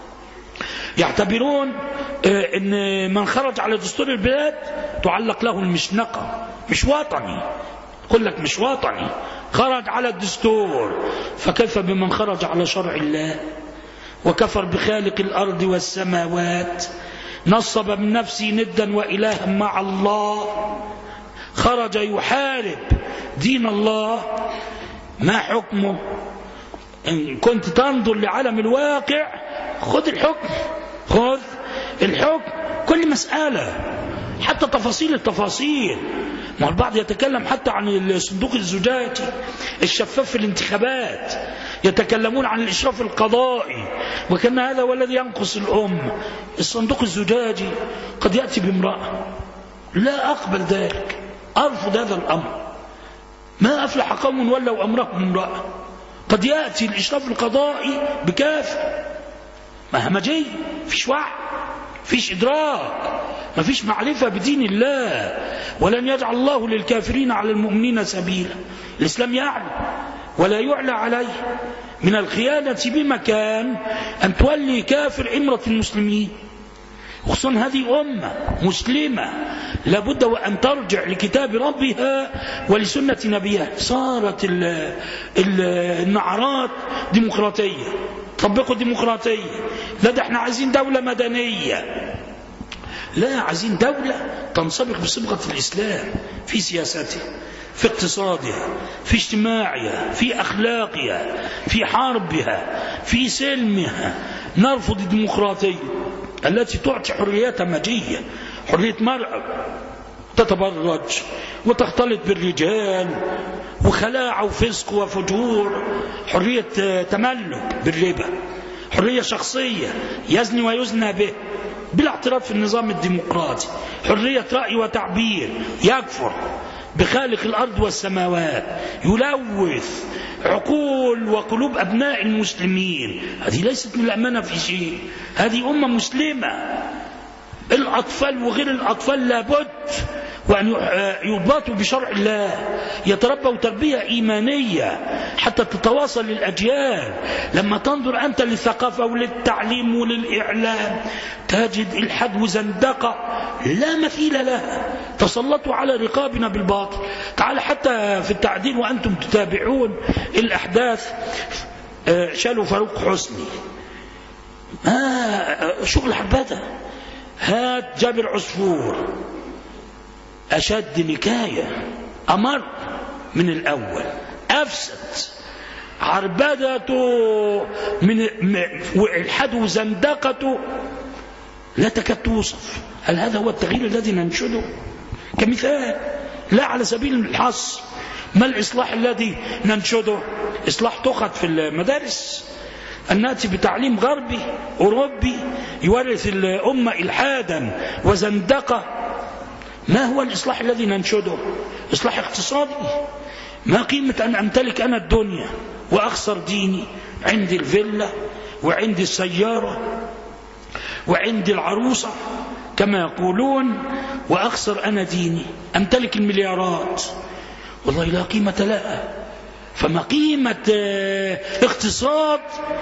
يعتبرون ان من خرج على دستور البلاد تعلق له المشنقة، مش وطني. يقول لك مش وطني، خرج على الدستور، فكيف بمن خرج على شرع الله وكفر بخالق الأرض والسماوات، نصب من نفسه ندا وإلها مع الله، خرج يحارب دين الله. ما حكمه؟ إن كنت تنظر لعالم الواقع خذ الحكم، خذ الحكم كل مسألة حتى تفاصيل التفاصيل. ما البعض يتكلم حتى عن الصندوق الزجاجي الشفاف في الانتخابات، يتكلمون عن الإشراف القضائي وكان هذا هو الذي ينقص الأمة. الصندوق الزجاجي قد يأتي بامرأة، لا أقبل ذلك، أرفض هذا الأمر. ما أفلح قوم ولوا أمرهم امرأة. قد يأتي الإشراف القضائي بكافر، ما همجي، فيش وعي، فيش إدراك، ما فيش معرفة بدين الله. ولن يجعل الله للكافرين على المؤمنين سبيلا. الإسلام يعلم ولا يعلى عليه. من الخيانة بمكان أن تولي كافر إمرة المسلمين، خصوصا هذه أمة مسلمة لابد وأن ترجع لكتاب ربها ولسنة نبيها. صارت النعرات ديمقراطية، طبقوا ديمقراطية. لا ده احنا عايزين دولة مدنية، لا عايزين دولة تنسبق بصبغة الإسلام في سياستها، في اقتصادها، في اجتماعها، في أخلاقها، في حربها، في سلمها. نرفض الديمقراطية التي تعطي حريات همجية، حرية مرأة تتبرج وتختلط بالرجال وخلاعة وفسق وفجور، حرية تملك بالربا، حرية شخصية يزني ويزنى به بلا اعتراف في النظام الديمقراطي، حرية رأي وتعبير، يكفر بخالق الأرض والسماوات، يلوث عقول وقلوب أبناء المسلمين. هذه ليست من الأمانة في شيء، هذه أمة مسلمة. الأطفال وغير الأطفال لابد وأن يضبطوا بشرع الله، يتربوا تربية إيمانية حتى تتواصل الأجيال. لما تنظر أنت للثقافة وللتعليم وللإعلام تجد الحد وزندقة لا مثيل لها، تسلطوا على رقابنا بالباطل. تعال حتى في التعديل وأنتم تتابعون الأحداث، شالوا فاروق حسني، شغل حبادة. هات جابر عصفور، أشد نكاية، أمر من الأول، أفسد عربدته من الحد وزندقته لا تكاد توصف. هل هذا هو التغيير الذي ننشده كمثال؟ لا على سبيل الحصر. ما الإصلاح الذي ننشده؟ إصلاح تؤخذ في المدارس، الناتي بتعليم غربي أوروبي يورث الأمة إلحادا وزندقة. ما هو الإصلاح الذي ننشده؟ إصلاح اقتصادي. ما قيمة أن أمتلك أنا الدنيا وأخسر ديني؟ عندي الفيلا وعندي السيارة وعندي العروسة كما يقولون، وأخسر أنا ديني. أمتلك المليارات والله لا قيمة لها. فما قيمة اقتصاد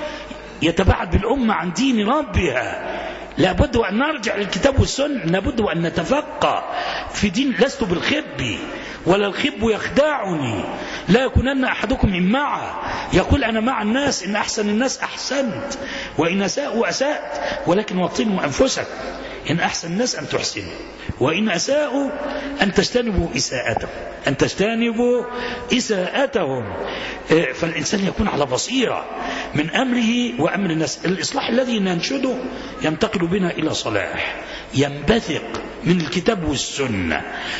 يتباعد بالأمة عن دين ربها؟ لابد أن نرجع للكتاب والسنة، لابد أن نتفقه في دين. لست بالخب ولا الخب يخدعني. لا يكونن أحدكم إمعا يقول أنا مع الناس، إن أحسن الناس أحسنت وإن أساءوا أسأت، ولكن وطنوا أنفسك. إن أحسن الناس أن تحسنوا، وإن أساءوا أن تجتنبوا إساءتهم، أن تجتنبوا إساءتهم. فالإنسان يكون على بصيرة من أمره وأمر الناس. الإصلاح الذي ننشده ينتقل بنا إلى صلاح ينبثق من الكتاب والسنة.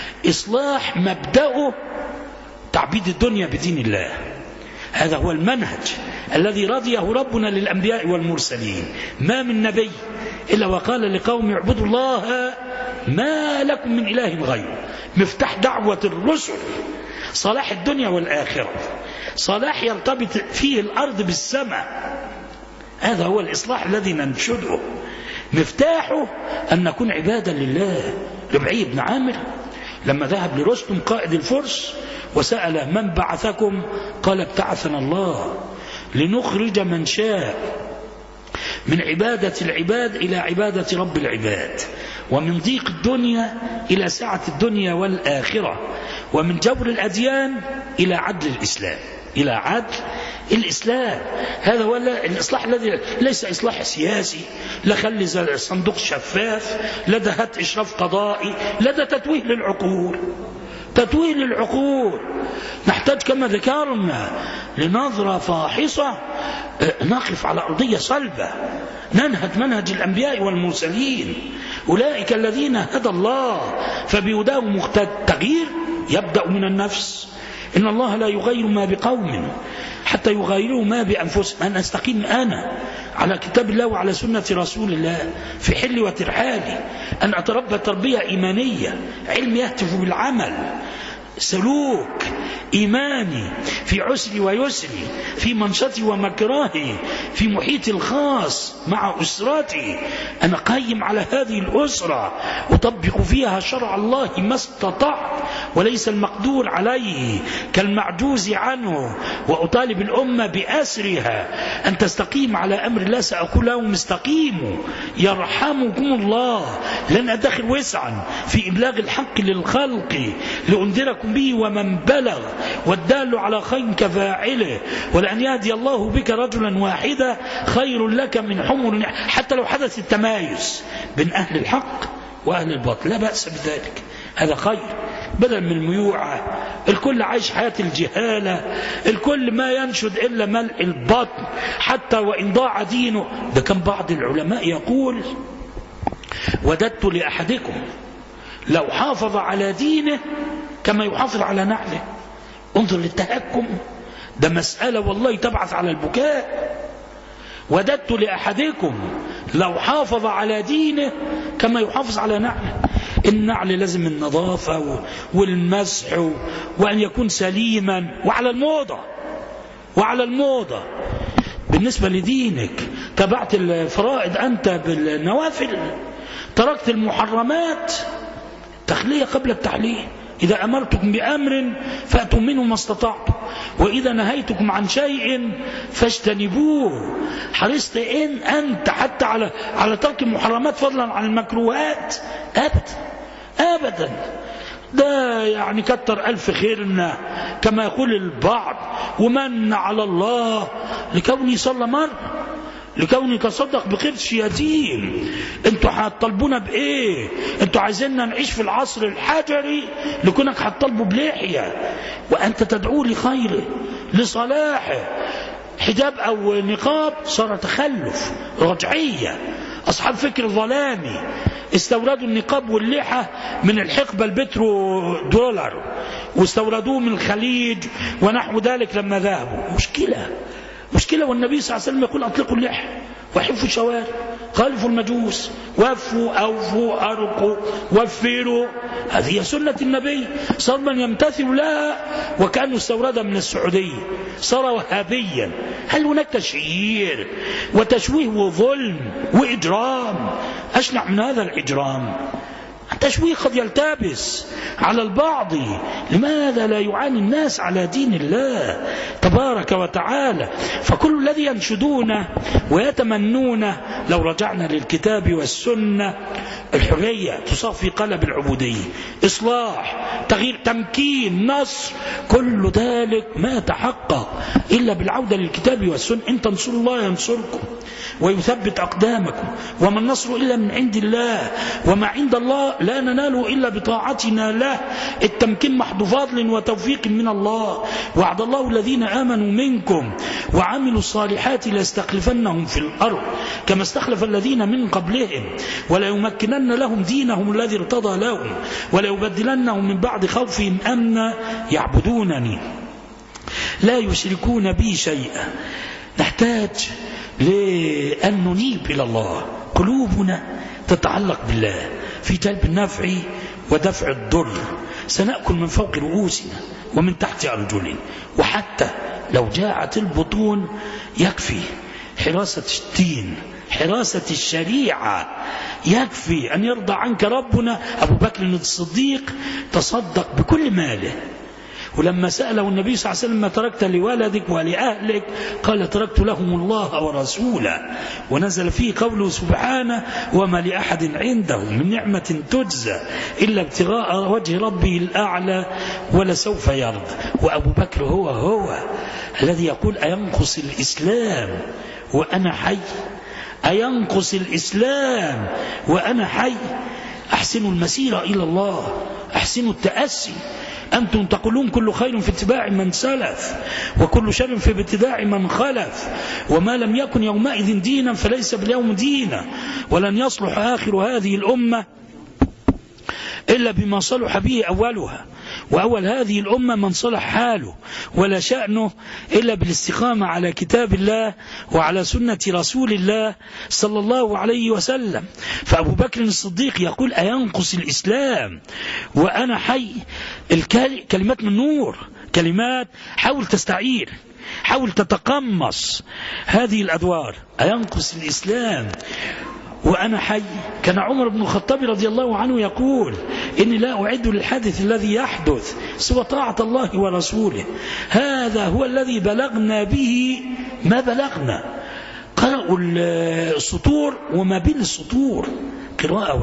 إصلاح مبدأه تعبيد الدنيا بدين الله. هذا هو المنهج الذي رضيه ربنا للأنبياء والمرسلين. ما من نبي إلا وقال لقوم اعبدوا الله ما لكم من إله غيره. مفتاح دعوة الرسل صلاح الدنيا والآخرة، صلاح يرتبط فيه الأرض بالسماء. هذا هو الإصلاح الذي ننشده. مفتاحه أن نكون عبادا لله. ربعي بن عامر لما ذهب لرستم قائد الفرس وسأل من بعثكم؟ قال ابتعثنا الله لنخرج من شاء من عبادة العباد إلى عبادة رب العباد، ومن ضيق الدنيا إلى سعة الدنيا والآخرة، ومن جبر الأديان إلى عدل الإسلام، إلى عدل الإسلام. هذا هو الإصلاح الذي ليس إصلاح سياسي، لا خلي صندوق شفاف، لا ده هات إشراف قضائي، لا ده تتويه للعقول، تتويه للعقول. نحتاج كما ذكرنا لنظرة فاحصة، نقف على أرضية صلبة، ننهج منهج الأنبياء والمرسلين. أولئك الذين هدى الله فبهداهم مقتدى. التغيير يبدأ من النفس. إن الله لا يغير ما بقوم حتى يغيروا ما بأنفسهم. أن أستقيم أنا على كتاب الله وعلى سنة رسول الله في حل وترحالي، أن أتربى تربية إيمانية، علم يهتف بالعمل، سلوك إيماني في عسري ويسري، في منشطي ومكراهي، في محيطي الخاص مع أسرتي. أنا قايم على هذه الأسرة أطبق فيها شرع الله ما استطعت، وليس المقدور عليه كالمعجوز عنه، وأطالب الأمة بأسرها أن تستقيم على أمر الله. سأقول لهم استقيموا يرحمكم الله. لن أدخل وسعا في إبلاغ الحق للخلق لأنذركم به ومن بلغ، والدال على خير كفاعله، ولأن يهدي الله بك رجلا واحدا خير لك من حمر. حتى لو حدث التمايز بين أهل الحق وأهل الباطل لا بأس بذلك، هذا خير، بدل من الميوعة. الكل عايش حياة الجهالة، الكل ما ينشد إلا ملء البطن حتى وإن ضاع دينه. ده كان بعض العلماء يقول وددت لأحدكم لو حافظ على دينه كما يحافظ على نعله. انظر للتهكم، ده مسألة والله تبعث على البكاء. وددت لأحدكم لو حافظ على دينه كما يحافظ على نعله. النعل لازم النظافة والمسح وأن يكون سليما، وعلى الموضة، وعلى الموضة. بالنسبة لدينك تبعت الفرائض أنت بالنوافل، تركت المحرمات تخلية قبل التحلية. إذا أمرتكم بأمر فأتوا منه ما استطعتم، وإذا نهيتكم عن شيء فاجتنبوه. حرصت أنت حتى على ترك المحرمات فضلا عن المكروهات؟ أبدا. ده يعني كتر ألف خيرنا كما يقول البعض، ومن على الله لكوني صلى مرة، لكوني تصدق بقرش يتيم. انتوا هتطلبونا بايه؟ انتوا عايزيننا نعيش في العصر الحجري لكونك هتطلبوا بلحية، وانت تدعو لخيره لصلاحه. حجاب او نقاب صار تخلف، رجعية. اصحاب فكر ظلامي استوردوا النقاب واللحى من الحقبة البترو دولار، واستوردوه من الخليج ونحو ذلك لما ذهبوا. مشكلة. والنبي صلى الله عليه وسلم يقول أطلقوا اللحى وحفوا الشوارع، خالفوا المجوس، وفوا أوفوا أرقوا وفروا. هذه سنة النبي، صار من يمتثل لها وكأنه استوردها من السعودية، صار وهابيا. هل هناك تشهير وتشويه وظلم وإجرام أشنع من هذا الإجرام؟ التشويه قد يلتبس على البعض. لماذا لا يعاني الناس على دين الله تبارك وتعالى؟ فكل الذي ينشدونه ويتمنونه لو رجعنا للكتاب والسنة، الحرية تصاب في قلب العبودية، إصلاح، تغيير، تمكين، نصر، كل ذلك ما تحقق إلا بالعودة للكتاب والسنة. إن تنصروا الله ينصركم ويثبت أقدامكم، وما النصر إلا من عند الله، وما عند الله لا نناله إلا بطاعتنا له. التمكين محض فضل وتوفيق من الله. وعد الله الذين آمنوا منكم وعملوا الصالحات ليستخلفنهم في الأرض كما استخلف الذين من قبلهم ولا يمكنن لهم دينهم الذي ارتضى لهم ولا يبدلنهم من بعد خوفهم أمنا يعبدونني لا يشركون بي شيئا. نحتاج لأن ننيب إلى الله، قلوبنا تتعلق بالله في جلب النفع ودفع الضر. سنأكل من فوق رؤوسنا ومن تحت أرجلنا، وحتى لو جاعت البطون يكفي حراسة الدين، حراسة الشريعة، يكفي أن يرضى عنك ربنا. أبو بكر الصديق تصدق بكل ماله، ولما سأله النبي صلى الله عليه وسلم ما تركت لولدك ولأهلك قال تركت لهم الله ورسوله، ونزل فيه قوله سبحانه وما لأحد عنده من نعمة تجزى إلا ابتغاء وجه ربه الأعلى ولسوف يرضى. وأبو بكر هو الذي يقول أينقص الإسلام وأنا حي؟ أينقص الإسلام وأنا حي؟ أحسنوا المسيرة إلى الله، أحسنوا التأسي. أنتم تقولون كل خير في اتباع من سلف وكل شر في ابتداع من خلف، وما لم يكن يومئذ دينا فليس باليوم دينا، ولن يصلح آخر هذه الأمة إلا بما صلح به أولها، وأول هذه الأمة من صلح حاله ولا شأنه إلا بالاستقامة على كتاب الله وعلى سنة رسول الله صلى الله عليه وسلم. فأبو بكر الصديق يقول أينقص الإسلام وأنا حي؟ كلمات من نور، كلمات حاول تستعير، حاول تتقمص هذه الأدوار. أينقص الإسلام وأنا حي. كان عمر بن الخطاب رضي الله عنه يقول إني لا أعد للحدث الذي يحدث سوى طاعة الله ورسوله، هذا هو الذي بلغنا به ما بلغنا. قرأوا السطور وما بين السطور قراءة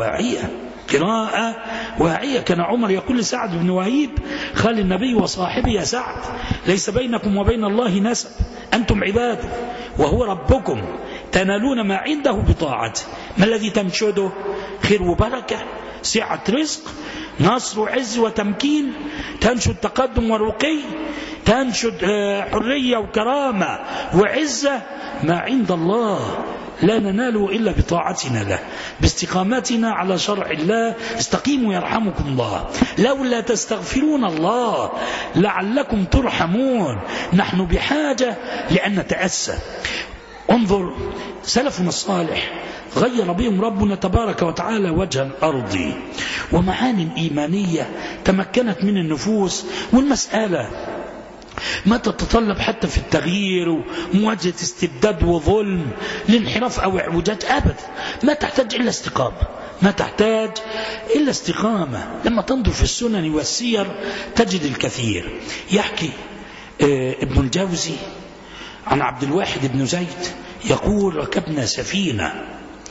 واعية. كان عمر يقول لسعد بن وهيب خال النبي وصاحبه يا سعد ليس بينكم وبين الله نسب، أنتم عباده وهو ربكم، تنالون ما عنده بطاعته. ما الذي تنشده؟ خير وبركة، سعة رزق، نصر وعز وتمكين، تنشد تقدم ورقي، تنشد حرية وكرامة وعزة. ما عند الله لا نناله إلا بطاعتنا له، باستقامتنا على شرع الله. استقيموا يرحمكم الله، لولا تستغفرون الله لعلكم ترحمون. نحن بحاجة لأن نتأسى. انظر سلفنا الصالح غير بهم ربنا تبارك وتعالى وجه الأرض، ومعاني إيمانية تمكنت من النفوس. والمسألة ما تتطلب حتى في التغيير ومواجهة استبداد وظلم لانحراف أو اعوجاج أبدا، ما تحتاج إلا استقامة، ما تحتاج إلا استقامة. لما تنظر في السنن والسير تجد الكثير. يحكي ابن الجوزي عن عبد الواحد بن زيد يقول: ركبنا سفينة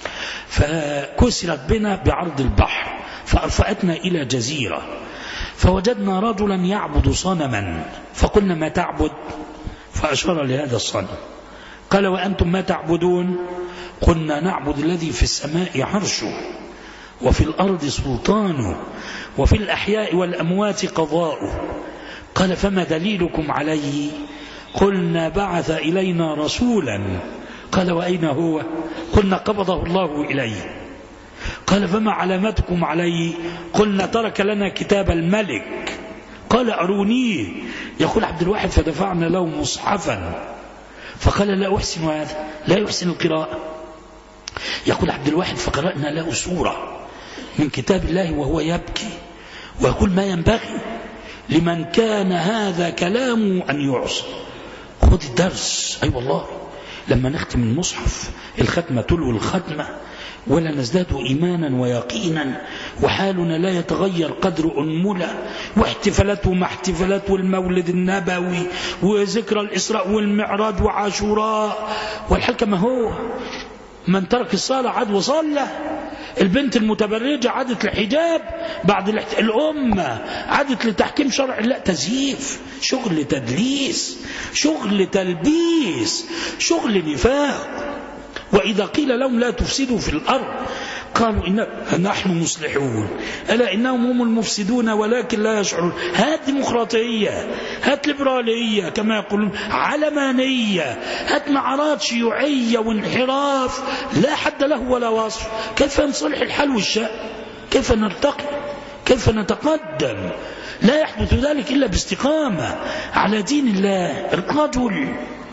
فكسرت بنا بعرض البحر فأرفأتنا إلى جزيرة، فوجدنا رجلا يعبد صنما، فقلنا: ما تعبد؟ فأشار لهذا الصنم. قال: وأنتم ما تعبدون؟ قلنا: نعبد الذي في السماء عرشه، وفي الأرض سلطانه، وفي الأحياء والأموات قضاؤه. قال: فما دليلكم عليه؟ قلنا: بعث إلينا رسولا. قال: وأين هو؟ قلنا: قبضه الله إليه. قال: فما علامتكم عليه؟ قلنا: ترك لنا كتاب الملك. قال: أرونيه. يقول عبد الواحد: فدفعنا له مصحفا فقال: لا أحسن هذا، لا يحسن القراءة. يقول عبد الواحد: فقرأنا له سورة من كتاب الله وهو يبكي ويقول: ما ينبغي لمن كان هذا كلامه أن يعصى. خذ الدرس. أي والله لما نختم المصحف الختمة تلو الختمة ولا نزداد إيمانا ويقينا، وحالنا لا يتغير قدر أنملة، واحتفالته مع احتفالات المولد النبوي وذكرى الإسراء والمعراج وعاشوراء، والحال كما هو. من ترك الصلاة عاد وصلى، البنت المتبرجة عادت الحجاب، بعد الأمة عادت لتحكيم شرع الله. تزييف، شغل تدليس، شغل تلبيس، شغل نفاق. وإذا قيل لهم لا تفسدوا في الأرض قالوا نحن مصلحون، ألا إنهم هم المفسدون ولكن لا يشعرون. هات ديمقراطية، هات ليبرالية كما يقولون، علمانية، هات معارات شيوعية وانحراف لا حد له ولا وصف. كيف نصلح الحال والشأن؟ كيف نرتقي؟ كيف نتقدم؟ لا يحدث ذلك إلا باستقامة على دين الله. الرجل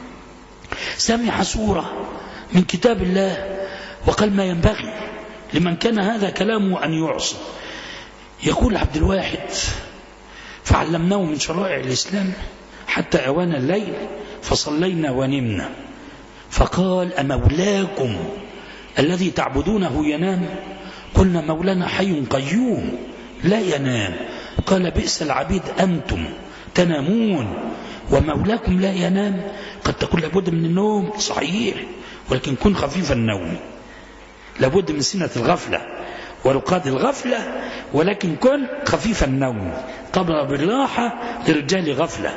سمع سورة من كتاب الله وقال: ما ينبغي لمن كان هذا كلامه أن يعصى. يقول عبد الواحد: فعلمناه من شرائع الإسلام حتى أوان الليل فصلينا ونمنا، فقال: أمولاكم الذي تعبدونه ينام؟ قلنا: مولانا حي قيوم لا ينام. قال: بئس العبيد أنتم تنامون ومولاكم لا ينام. قد تكون لابد من النوم صحيح، ولكن كن خفيف النوم. لابد من سنة الغفلة ورقاد الغفلة، ولكن كن خفيف النوم. قبل بالراحة للرجال غفلة.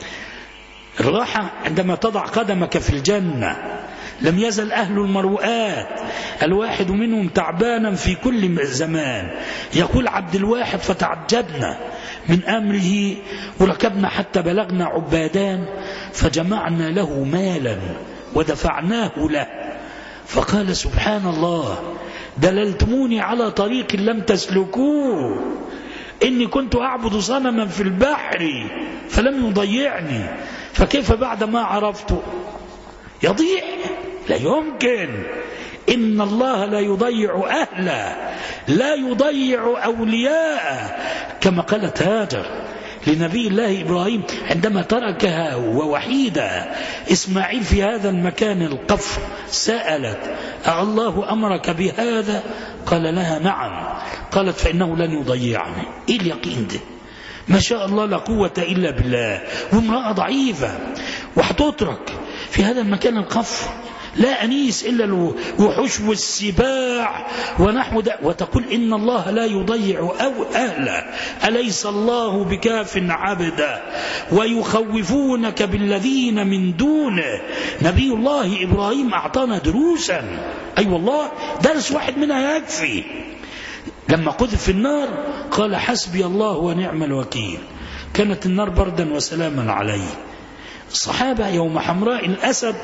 الراحة عندما تضع قدمك في الجنة. لم يزل أهل المروءات الواحد منهم تعبانا في كل زمان. يقول عبد الواحد: فتعجبنا من أمره وركبنا حتى بلغنا عبادان فجمعنا له مالا ودفعناه له، فقال: سبحان الله، دللتموني على طريق لم تسلكوه. إني كنت أعبد صنما في البحر فلم يضيعني، فكيف بعد ما عرفت يضيع؟ لا يمكن. إن الله لا يضيع أهله، لا يضيع أولياءه، كما قالت هاجر لنبي الله إبراهيم عندما تركها ووحيدة إسماعيل في هذا المكان القفر، سألت: الله أمرك بهذا؟ قال لها: نعم. قالت: فإنه لن يضيعني. إيه اليقين ده؟ ما شاء الله لا قوة إلا بالله. وامرأة ضعيفة وحتترك في هذا المكان القفر، لا أنيس إلا الوحوش والسباع ونحو ده، وتقول: إن الله لا يضيع أهله، أليس الله بكاف عبدا ويخوفونك بالذين من دونه. نبي الله إبراهيم أعطانا دروسا. أي والله درس واحد منها يكفي. لما قذف في النار قال: حسبي الله ونعم الوكيل. كانت النار بردا وسلاما عليه. الصحابة يوم حمراء الأسد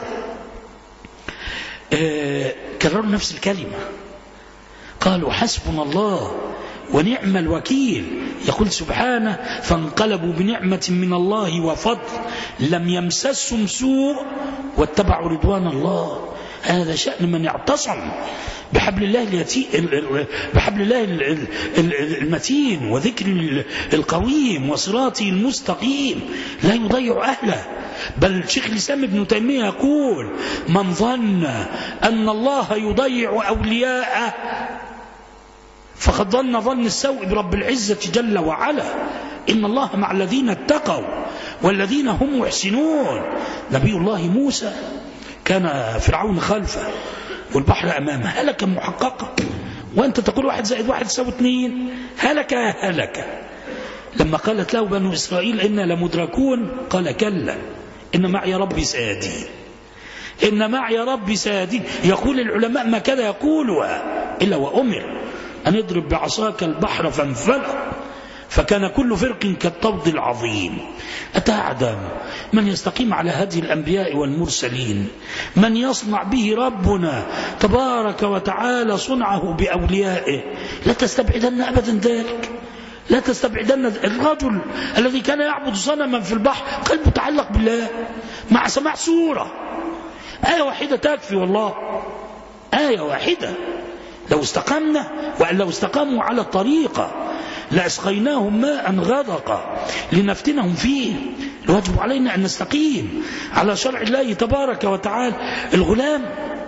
كرروا نفس الكلمة، قالوا: حسبنا الله ونعم الوكيل. يقول سبحانه: فانقلبوا بنعمة من الله وفضل لم يمسسهم سوء واتبعوا رضوان الله. هذا شأن من يعتصم بحبل الله المتين وذكر القويم وصراطه المستقيم، لا يضيع أهله. بل شيخ الإسلام ابن تيمية يقول: من ظن أن الله يضيع أولياءه فقد ظن ظن السوء برب العزة جل وعلا. إن الله مع الذين اتقوا والذين هم محسنون. نبي الله موسى كان فرعون خلفه والبحر أمامه، هلك محققة، وأنت تقول 1 زائد 1 يساوي 2، هلك هلك. لما قالت له بنو إسرائيل إنا لمدركون قال كلا إن معي ربي سيهدين، إن معي ربي سيهدين. يقول العلماء ما كان يقولها إلا وأمر أن يضرب بعصاك البحر فانفلق فكان كل فرق كالطود العظيم. أتعدم من يستقيم على هدي الأنبياء والمرسلين، من يصنع به ربنا تبارك وتعالى صنعه بأوليائه، لا تستبعدن أبدا ذلك، لا تستبعدن. الرجل الذي كان يعبد صنما في البحر قلبه تعلق بالله مع سماع سورة، آية واحدة تكفي والله، آية واحدة. لو استقمنا وأن لو استقاموا على الطريقة لأسقيناهم ماء غدقا لنفتنهم فيه. الواجب علينا أن نستقيم على شرع الله تبارك وتعالى. الغلام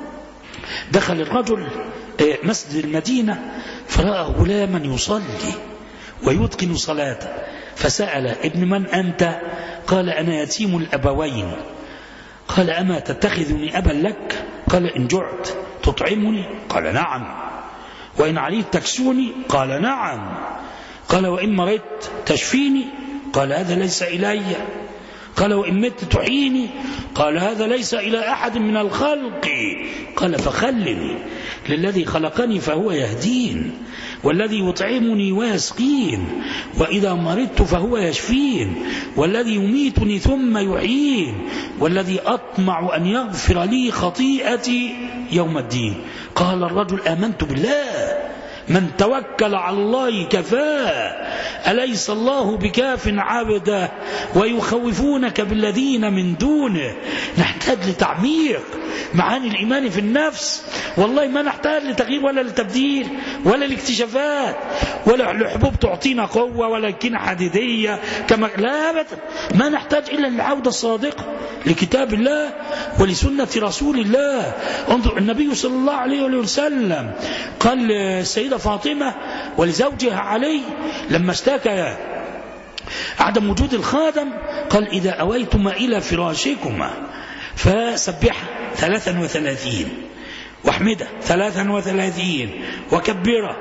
دخل الرجل مسجد المدينة فرأى غلاما يصلي ويتقن صلاته، فسأل ابن من أنت؟ قال أنا يتيم الأبوين. قال أما تتخذني أبا لك؟ قال إن جعت تطعمني؟ قال نعم. وإن عليت تكسوني؟ قال نعم. قال وإن مرضت تشفيني؟ قال هذا ليس إلي. قال وإن مت تحييني؟ قال هذا ليس إلى أحد من الخلق. قال فخلني للذي خلقني فهو يهدين، والذي يطعمني ويسقين، وإذا مرضت فهو يشفين، والذي يميتني ثم يحيين، والذي أطمع أن يغفر لي خطيئتي يوم الدين. قال الرجل آمنت بالله، من توكل على الله كفاه، أليس الله بكاف عبده ويخوفونك بالذين من دونه. نحتاج لتعميق معاني الإيمان في النفس، والله ما نحتاج لتغيير ولا لتبديل ولا لاكتشافات ولا لحبوب تعطينا قوة ولا كينة حديدية كما لا أبدا. ما نحتاج إلا للعودة الصادقة لكتاب الله ولسنة رسول الله. انظر النبي صلى الله عليه وسلم قال السيدة فاطمة ولزوجها علي لما اشتكى عدم وجود الخادم قال إذا أويتما إلى فراشكما فسبح 33 واحمده 33 وكبره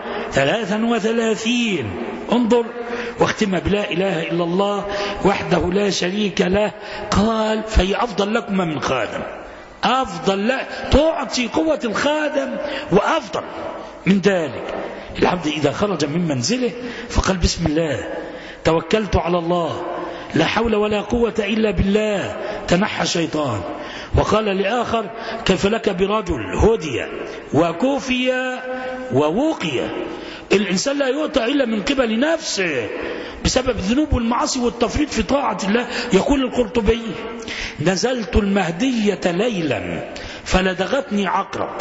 33. انظر واختم بلا إله إلا الله وحده لا شريك له. قال فهي أفضل لكما من خادم، أفضل لا تعطي قوة الخادم وأفضل من ذلك. العبد إذا خرج من منزله فقال بسم الله توكلت على الله لا حول ولا قوة إلا بالله، تنحى الشيطان. وقال لآخر كيف لك برجل هدي وكوفي ووقي. الإنسان لا يؤتى إلا من قبل نفسه بسبب الذنوب والمعاصي والتفريط في طاعة الله. يقول القرطبي نزلت المهدية ليلا فلدغتني عقرب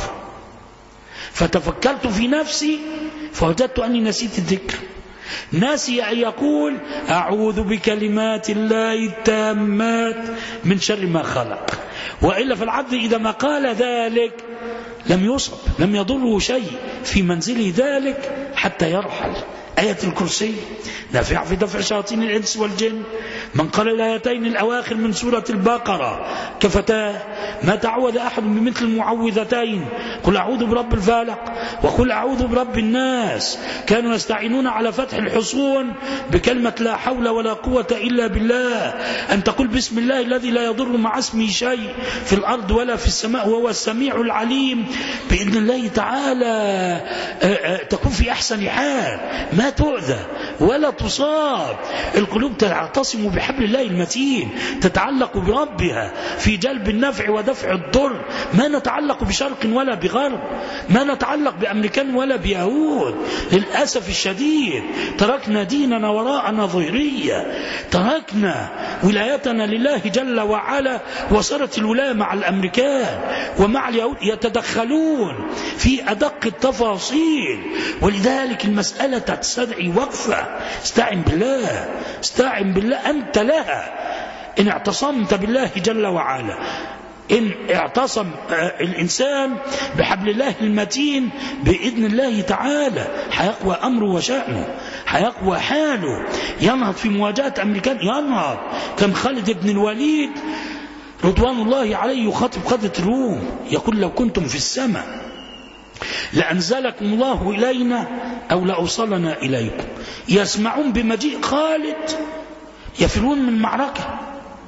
فتفكرت في نفسي فوجدت أني نسيت الذكر. ناسي أن يقول أعوذ بكلمات الله التامات من شر ما خلق. وإلا فالعبد إذا ما قال ذلك لم يصب، لم يضره شيء في منزله ذلك حتى يرحل. آية الكرسي نافع في دفع شياطين الإنس والجن. من قال الآيتين الأواخر من سورة البقرة كفتاه ما تعوذ أحد بمثل المعوذتين قل أعوذ برب الفلق وقل أعوذ برب الناس. كانوا يستعينون على فتح الحصون بكلمة لا حول ولا قوة إلا بالله. أن تقول بسم الله الذي لا يضر مع اسمه شيء في الأرض ولا في السماء وهو السميع العليم. بإذن الله تعالى تكون في أحسن حال، ما تؤذى ولا تصاب. القلوب تعتصم بحبل الله المتين، تتعلق بربها في جلب النفع ودفع الضر. ما نتعلق بشرق ولا بغرب، ما نتعلق بأمريكان ولا بيهود. للأسف الشديد تركنا ديننا وراءنا ظهرية، تركنا ولايتنا لله جل وعلا، وصارت الولاية مع الأمريكان ومع اليهود يتدخلون في أدق التفاصيل. ولذلك المسألة تستدعي وقفة. استعن بالله، استعن بالله أنت لها إن اعتصمت بالله جل وعلا. إن اعتصم الإنسان بحبل الله المتين بإذن الله تعالى هيقوى أمره وشأنه، هيقوى حاله، ينهض في مواجهة أمريكان، ينهض. كان خالد بن الوليد رضوان الله عليه يخاطب قادة الروم يقول لو كنتم في السماء لأنزلكم الله إلينا أو لأوصلنا إليكم. يسمعون بمجيء خالد يفرون من المعركة،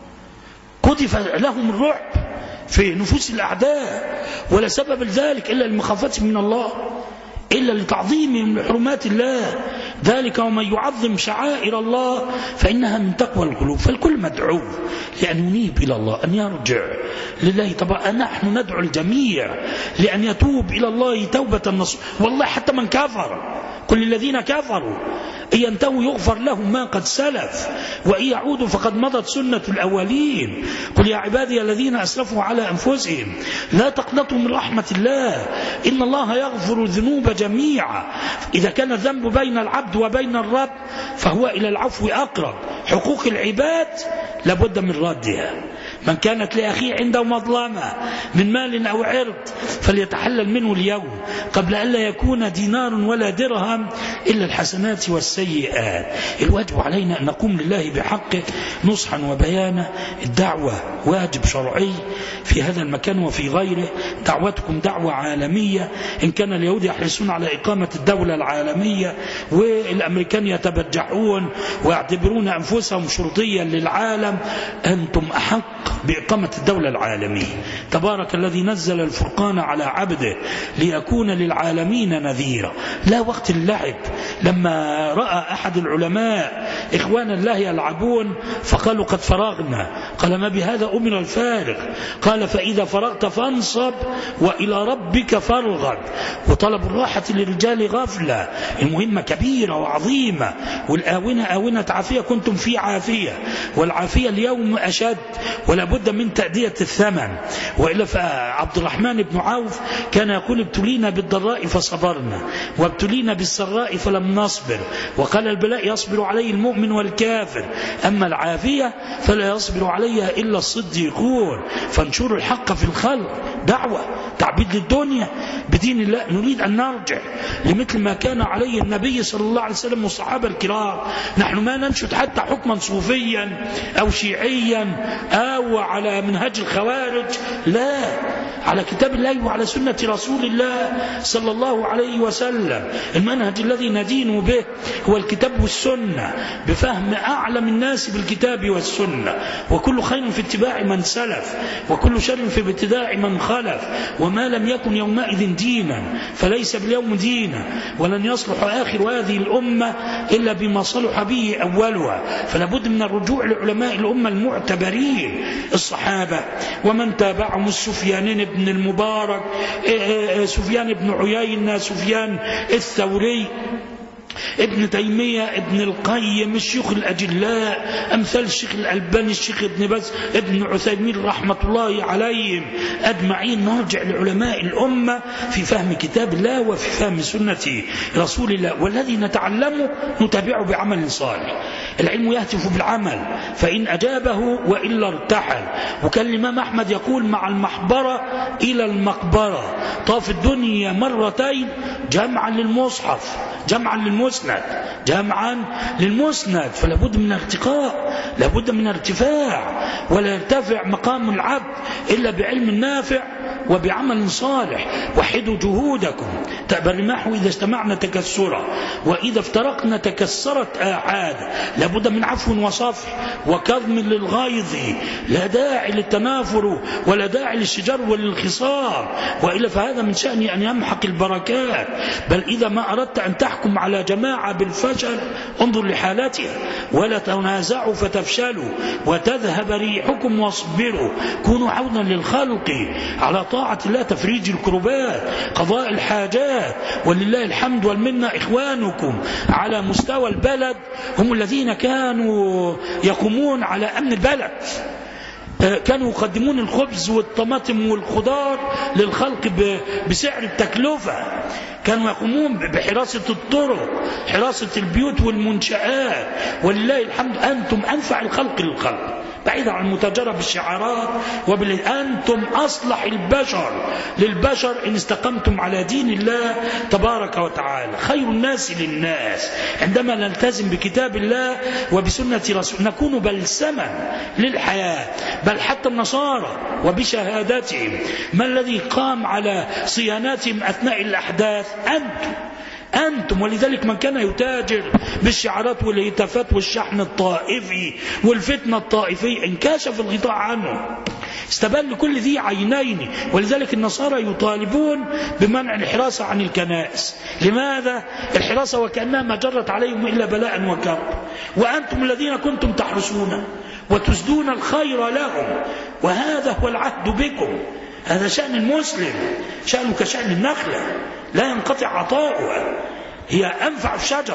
قذف لهم الرعب في نفوس الأعداء، ولا سبب لذلك إلا لمخافتهم من الله، إلا لتعظيمهم لحرمات الله. ذلك ومن يعظم شعائر الله فإنها من تقوى القلوب. فالكل مدعو لأن ينيب إلى الله، أن يرجع لله. طبعا نحن ندعو الجميع لأن يتوب إلى الله توبة نصوح. والله حتى من كفر، كل الذين كفروا إن ينتهوا يغفر لهم ما قد سلف، وإن يعودوا فقد مضت سنة الأولين. قل يا عبادي الذين أسرفوا على أنفسهم لا تقنطوا من رحمة الله إن الله يغفر الذنوب جميعا. إذا كان الذنب بين العبد وبين الرب فهو إلى العفو أقرب. حقوق العباد لابد من ردها. من كانت لأخيه عنده مظلمة من مال أو عرض فليتحلل منه اليوم قبل أن لا يكون دينار ولا درهم إلا الحسنات والسيئات. الواجب علينا أن نقوم لله بحقه نصحا وبيانا. الدعوة واجب شرعي في هذا المكان وفي غيره. دعوتكم دعوة عالمية. إن كان اليهود يحرصون على إقامة الدولة العالمية والأمريكان يتبجحون ويعتبرون أنفسهم شرطيا للعالم، أنتم أحق بإقامة الدولة العالمية. تبارك الذي نزل الفرقان على عبده ليكون للعالمين نذيرا. لا وقت اللعب. لما رأى أحد العلماء إخوانا الله يلعبون فقالوا قد فرغنا، قال ما بهذا أمر الفارغ؟ قال فإذا فرغت فانصب وإلى ربك فارغب. وطلب الراحة للرجال غفلة. المهمة كبيرة وعظيمة، والآونة آونة عافية كنتم في عافية، والعافية اليوم أشد ولا بد من تأدية الثمن. وإلا فعبد الرحمن بن عوف كان يقول ابتلينا بالضراء فصبرنا وابتلينا بالسراء فلم نصبر، وقال البلاء يصبر عليه المؤمن والكافر، أما العافية فلا يصبر عليها إلا الصديقون. فانشروا الحق في الخلق، دعوة تعبيد للدنيا بدين الله. نريد أن نرجع لمثل ما كان عليه النبي صلى الله عليه وسلم والصحابة الكرام. نحن ما ننشد حتى حكما صوفيا أو شيعيا أو على منهج الخوارج، لا، على كتاب الله وعلى سنة رسول الله صلى الله عليه وسلم. المنهج الذي ندين به هو الكتاب والسنة بفهم أعلم الناس بالكتاب والسنة. وكل خير في اتباع من سلف وكل شر في ابتداع من خلف. وما لم يكن يومئذ دينا فليس باليوم دينا، ولن يصلح آخر هذه الأمة إلا بما صلح به أولها. فلا بد من الرجوع لعلماء الأمة المعتبرين، الصحابة ومن تابعهم، السفيان بن المبارك، سفيان بن عيينة، سفيان الثوري، ابن تيمية، ابن القيم، الشيوخ الأجلاء أمثال الشيخ الألباني، الشيخ ابن باز، ابن عثيمين رحمة الله عليهم أجمعين. نرجع لعلماء الأمة في فهم كتاب الله وفي فهم سنة رسول الله، والذي نتعلمه نتابعه بعمل صالح. العلم يهتف بالعمل فإن أجابه وإلا ارتحل. وكان الإمام أحمد يقول مع المحبرة إلى المقبرة. طاف الدنيا مرتين جمعا للمصحف، جمعا للمسند، جمعا للمسند. فلا بد من ارتقاء، لا بد من ارتفاع، ولا يرتفع مقام العبد إلا بعلم نافع وبعمل صالح. وحدوا جهودكم تأبى الرماح إذا اجتمعنا تكسرا وإذا افترقنا تكسرت آحاد. لا بد من عفو وصفح وكظم للغيظ، لا داعي للتنافر ولا داعي للشجار وللخصام، وإلا فهذا من شأن أن يمحق البركات. بل إذا ما أردت أن تحكم على جماعة بالفشل انظر لحالتها، ولا تنازعوا فتفشلوا وتذهب ريحكم واصبروا. كونوا عونا للخلق على طاعة الله، تفريج الكربات، قضاء الحاجات. ولله الحمد والمنة إخوانكم على مستوى البلد هم الذين كانوا يقومون على أمن البلد. كانوا يقدمون الخبز والطماطم والخضار للخلق بسعر التكلفة. كانوا يقومون بحراسة الطرق، حراسة البيوت والمنشآت. ولله الحمد أنتم أنفع الخلق للخلق. بعيدا عن المتاجرة بالشعارات أنتم أصلح البشر للبشر إن استقمتم على دين الله تبارك وتعالى. خير الناس للناس. عندما نلتزم بكتاب الله وبسنة رسول نكون بلسما للحياة. بل حتى النصارى وبشهاداتهم ما الذي قام على صياناتهم أثناء الأحداث؟ أنتم. ولذلك من كان يتاجر بالشعارات والهتافات والشحن الطائفي والفتنة الطائفية انكشف الغطاء عنه، استبل كل ذي عينين. ولذلك النصارى يطالبون بمنع الحراسة عن الكنائس. لماذا؟ الحراسة وكأنها ما جرت عليهم إلا بلاء وكرب، وأنتم الذين كنتم تحرسون وتسدون الخير لهم، وهذا هو العهد بكم. هذا شأن المسلم، شأنه كشأن النخلة لا ينقطع عطاؤها، هي أنفع الشجر.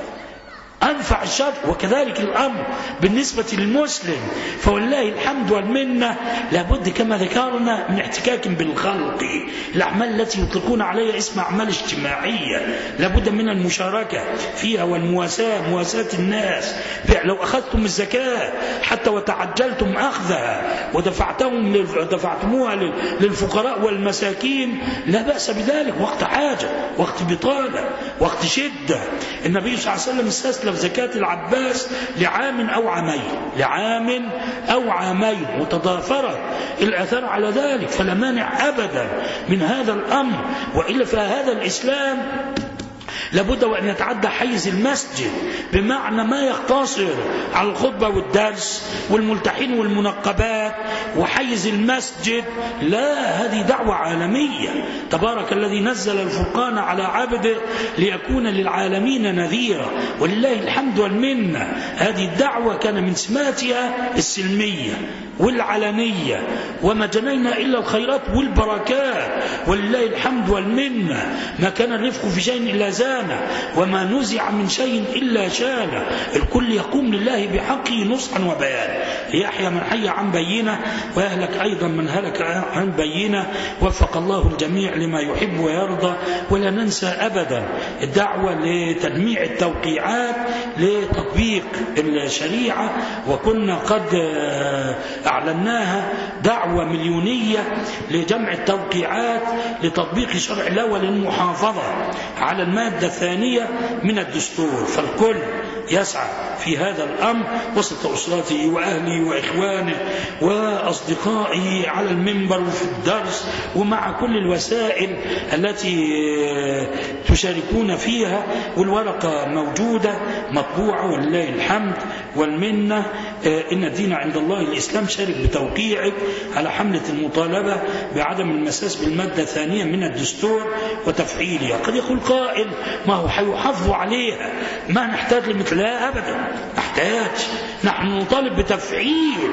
وكذلك الأمر بالنسبة للمسلم. فوالله الحمد والمنة لابد كما ذكرنا من احتكاك بالخلق. الأعمال التي يطلقون عليها اسم أعمال اجتماعية لابد من المشاركة فيها والمواساة، مواساة الناس. لو أخذتم الزكاة حتى وتعجلتم أخذها ودفعتموها للفقراء والمساكين لا بأس بذلك، وقت حاجة، وقت بطالة، وقت شدة. النبي صلى الله عليه وسلم استسلم زكاة العباس لعام أو عامين وتضافرت الآثار على ذلك، فلا مانع أبدا من هذا الأمر. وإلا فهذا الإسلام لابد وأن يتعدى حيز المسجد، بمعنى ما يقتصر على الخطبة والدرس والملتحين والمنقبات وحيز المسجد. لا، هذه دعوة عالمية. تبارك الذي نزل الفرقان على عبده ليكون للعالمين نذيرا. ولله الحمد والمنة. هذه الدعوة كان من سماتها السلمية والعلنية، وما جنينا إلا الخيرات والبركات. ولله الحمد والمنة. ما كان الرفق في شيء إلا زانه، وما نزع من شيء إلا شانه. الكل يقوم لله بحقه نصحا وبيانا. يحيى من حي عن بينه ويهلك أيضا من هلك عن بينه. وفق الله الجميع لما يحب ويرضى. ولا ننسى أبدا الدعوة لتجميع التوقيعات لتطبيق الشريعة، وكنا قد أعلناها دعوة مليونية لجمع التوقيعات لتطبيق شرع الله وللمحافظة على المادة الثانية من الدستور. فالكل يسعى في هذا الأمر وسط أسرته وأهله وإخوانه وأصدقائه على المنبر وفي الدرس ومع كل الوسائل التي تشاركون فيها. والورقة موجودة مطبوعة ولله الحمد والمنة. إن الدين عند الله الإسلام. شارك بتوقيعك على حملة المطالبة بعدم المساس بالمادة الثانية من الدستور وتفعيلها. قد يقول قائل ما هو حيحافظ عليها، ما نحتاج لمثلها أبدا. نحتاج، نحن نطالب بتفعيل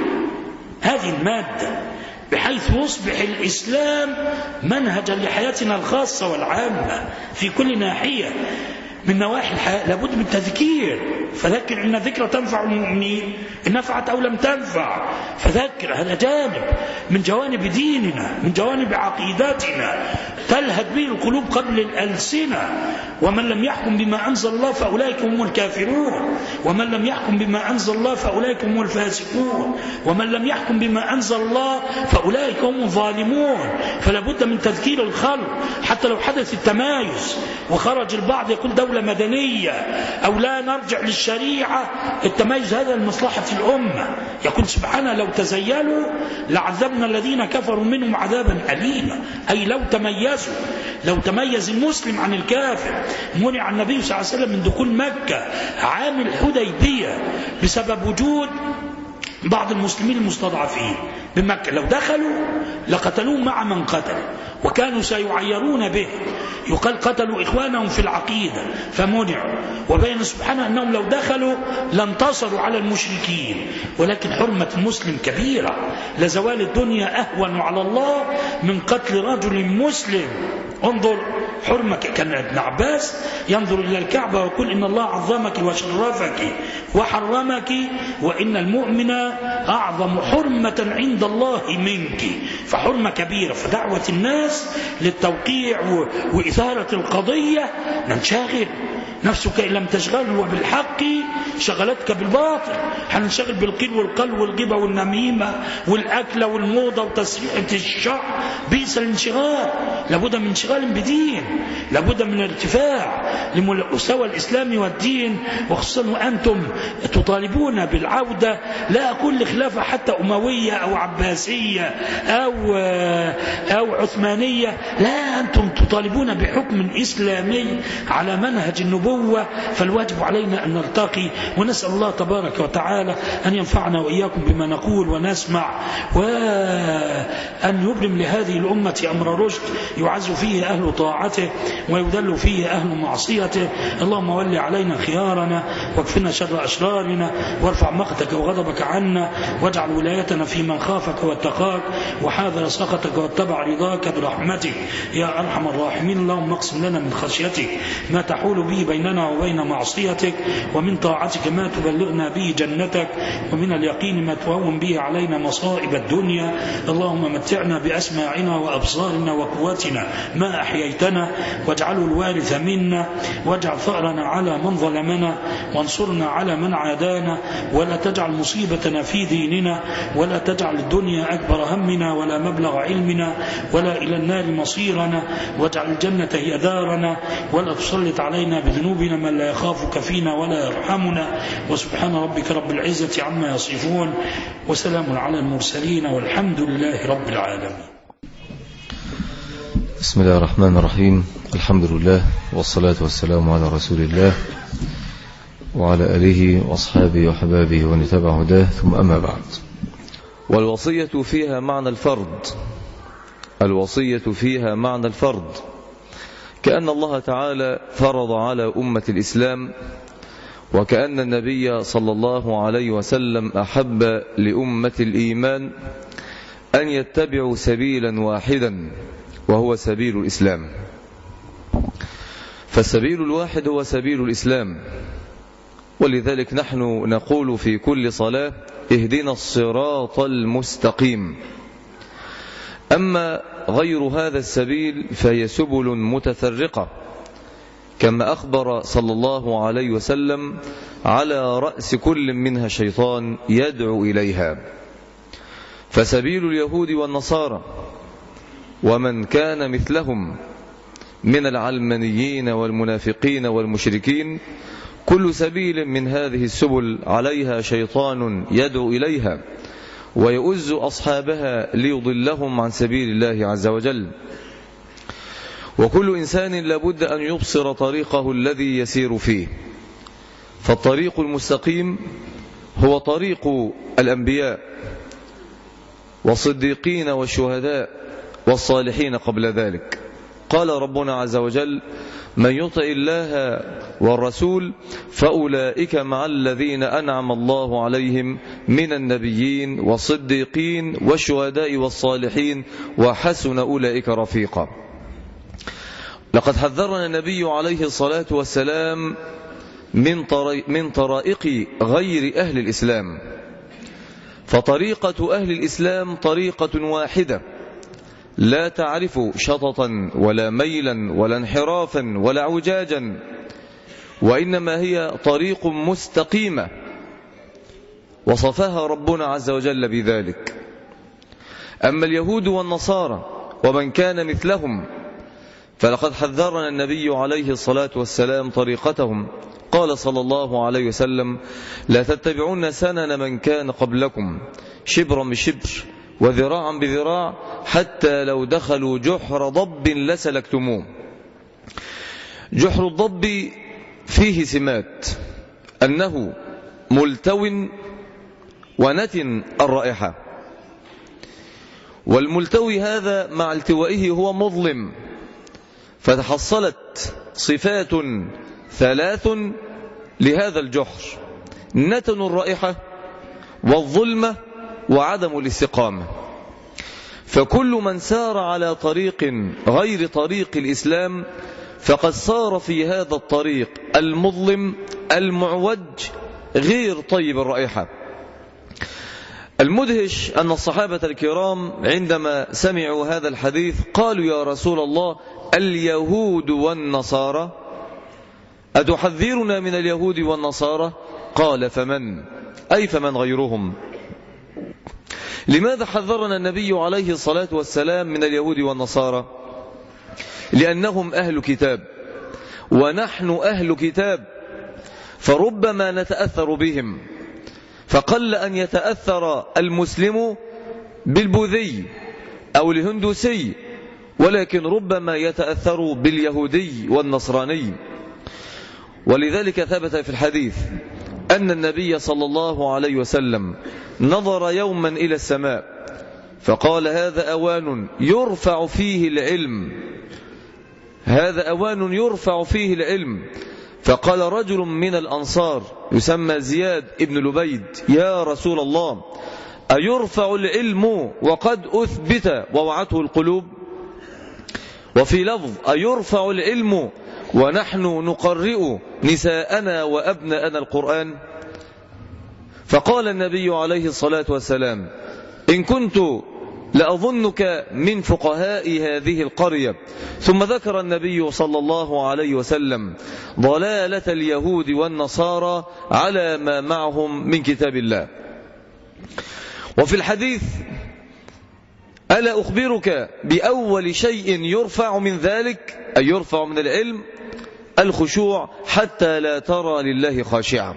هذه المادة بحيث يصبح الإسلام منهجا لحياتنا الخاصة والعامة في كل ناحية من نواحي الحياة. لابد من تذكير. فذكر إن الذكرى تنفع المؤمنين إن نفعت أو لم تنفع. فذكر. هذا جانب من جوانب ديننا، من جوانب عقيدتنا تلهد به القلوب قبل الألسنة. ومن لم يحكم بما أنزل الله فأولئك هم الكافرون، ومن لم يحكم بما أنزل الله فأولئك هم الفاسقون، ومن لم يحكم بما أنزل الله فأولئك هم الظالمون. فلا بد من تذكير الخلق. حتى لو حدث التمايز وخرج البعض يقول دولة مدنية أو لا نرجع للشريعة، التميز هذا لمصلحة الأمة. يقول سبحانه لو تزيلوا لعذبنا الذين كفروا منهم عذابا أليما. أي لو تميزوا، لو تميز المسلم عن الكافر. منع النبي صلى الله عليه وسلم من دخول مكة عام الحديبية بسبب وجود بعض المسلمين المستضعفين بمكة. لو دخلوا لقتلوه مع من قتل، وكانوا سيعيرون به. يقال قتلوا إخوانهم في العقيدة فمنعوا. وبين سبحانه أنهم لو دخلوا لانتصروا على المشركين. ولكن حرمة المسلم كبيرة، لزوال الدنيا أهون على الله من قتل رجل مسلم. انظر حرمة. كان ابن عباس ينظر إلى الكعبة ويقول إن الله عظمك وشرفك وحرمك، وإن المؤمن أعظم حرمة عند الله منك. فحرمة كبيرة. فدعوة الناس للتوقيع وإثارة القضية ننشغل نفسك إن لم تشغله بالحق شغلتك بالباطل. هنشغل بالقيل والقل والغيبة والنميمة والأكل والموضة وتسريحة الشعر، بئس الانشغال. لابد من انشغال بدين، لابد من ارتفاع لمستوى الإسلام والدين، وخصوصا وأنتم تطالبون بالعودة، لا أقول لخلافة حتى أموية أو عباسية أو عثمانية، لا، أنتم تطالبون بحكم إسلامي على منهج النبوة. فالواجب علينا أن نرتقي، ونسأل الله تبارك وتعالى أن ينفعنا وإياكم بما نقول ونسمع، وأن يبرم لهذه الأمة أمر رشد يعز فيه أهل طاعته ويذل فيه أهل معصيته. اللهم ول علينا خيارنا واكفنا شر أشرارنا، وارفع مقتك وغضبك عنا، واجعل ولايتنا في من خافك واتقاك وحاذر سخطك واتبع رضاك برحمتك يا أرحم الراحمين. اللهم اقسم لنا من خشيتك ما تحول به بيننا وبين معصيتك، ومن طاعتك ما تبلغنا به جنتك، ومن اليقين ما تهون به علينا مصائب الدنيا. اللهم متعنا بأسماعنا وأبصارنا وقواتنا ما أحييتنا، واجعله الوارث منا، واجعل ثأرنا على من ظلمنا، وانصرنا على من عادانا، ولا تجعل مصيبتنا في ديننا، ولا تجعل الدنيا أكبر همنا ولا مبلغ علمنا ولا إلى النار مصيرنا، واجعل الجنة هي دارنا، ولا تسلط علينا بذنوبنا من لا يخافك فينا ولا يرحمنا. وسبحان ربك رب العزة عما يصفون، وسلام على المرسلين، والحمد لله رب العالمين. بسم الله الرحمن الرحيم. الحمد لله والصلاة والسلام على رسول الله وعلى آله وأصحابه وحبابه ومن تبع هداه، ثم أما بعد. والوصية فيها معنى الفرض، الوصية فيها معنى الفرض، كأن الله تعالى فرض على أمة الإسلام، وكأن النبي صلى الله عليه وسلم أحب لأمة الإيمان أن يتبعوا سبيلا واحدا وهو سبيل الإسلام. فالسبيل الواحد هو سبيل الإسلام، ولذلك نحن نقول في كل صلاة اهدنا الصراط المستقيم. أما غير هذا السبيل فهي سبل متفرقة، كما أخبر صلى الله عليه وسلم على رأس كل منها شيطان يدعو إليها. فسبيل اليهود والنصارى ومن كان مثلهم من العلمانيين والمنافقين والمشركين، كل سبيل من هذه السبل عليها شيطان يدعو إليها ويؤز أصحابها ليضلهم عن سبيل الله عز وجل. وكل إنسان لابد أن يبصر طريقه الذي يسير فيه. فالطريق المستقيم هو طريق الأنبياء والصديقين والشهداء والصالحين قبل ذلك. قال ربنا عز وجل: من يطع الله والرسول فأولئك مع الذين أنعم الله عليهم من النبيين والصديقين والشهداء والصالحين وحسن أولئك رفيقا. لقد حذرنا النبي عليه الصلاة والسلام من طرائق غير أهل الإسلام. فطريقة أهل الإسلام طريقة واحدة لا تعرف شططا ولا ميلا ولا انحرافا ولا اعوجاجا، وإنما هي طريق مستقيمة وصفها ربنا عز وجل بذلك. أما اليهود والنصارى ومن كان مثلهم فلقد حذرنا النبي عليه الصلاة والسلام طريقتهم. قال صلى الله عليه وسلم: لا تتبعون سنن من كان قبلكم شبرا بشبر وذراعا بذراع حتى لو دخلوا جحر ضب لسلكتموه. جحر الضب فيه سمات: أنه ملتو ونتن الرائحة، والملتوي هذا مع التوائه هو مظلم. فتحصلت صفات ثلاث لهذا الجحر: نتن الرائحة والظلمة وعدم الاستقامة. فكل من سار على طريق غير طريق الإسلام فقد صار في هذا الطريق المظلم المعوج غير طيب الرائحة. المدهش أن الصحابة الكرام عندما سمعوا هذا الحديث قالوا: يا رسول الله، اليهود والنصارى؟ أتحذرنا من اليهود والنصارى؟ قال فمن؟ أي فمن غيرهم؟ لماذا حذرنا النبي عليه الصلاة والسلام من اليهود والنصارى؟ لأنهم أهل كتاب ونحن أهل كتاب، فربما نتأثر بهم، فقل أن يتأثر المسلم بالبوذي أو الهندوسي، ولكن ربما يتأثر باليهودي والنصراني. ولذلك ثبت في الحديث أن النبي صلى الله عليه وسلم نظر يوما إلى السماء فقال هذا أوان يرفع فيه العلم، هذا أوان يرفع فيه العلم. فقال رجل من الأنصار يسمى زياد ابن لبيد يا رسول الله أيرفع العلم وقد أثبت ووعته القلوب؟ وفي لفظ أيرفع العلم ونحن نقرئ نساءنا وأبناءنا القرآن؟ فقال النبي عليه الصلاة والسلام إن كنت لأظنك من فقهاء هذه القرية. ثم ذكر النبي صلى الله عليه وسلم ضلالة اليهود والنصارى على ما معهم من كتاب الله. وفي الحديث ألا أخبرك بأول شيء يرفع من ذلك، أي يرفع من العلم، الخشوع حتى لا ترى لله خاشعا.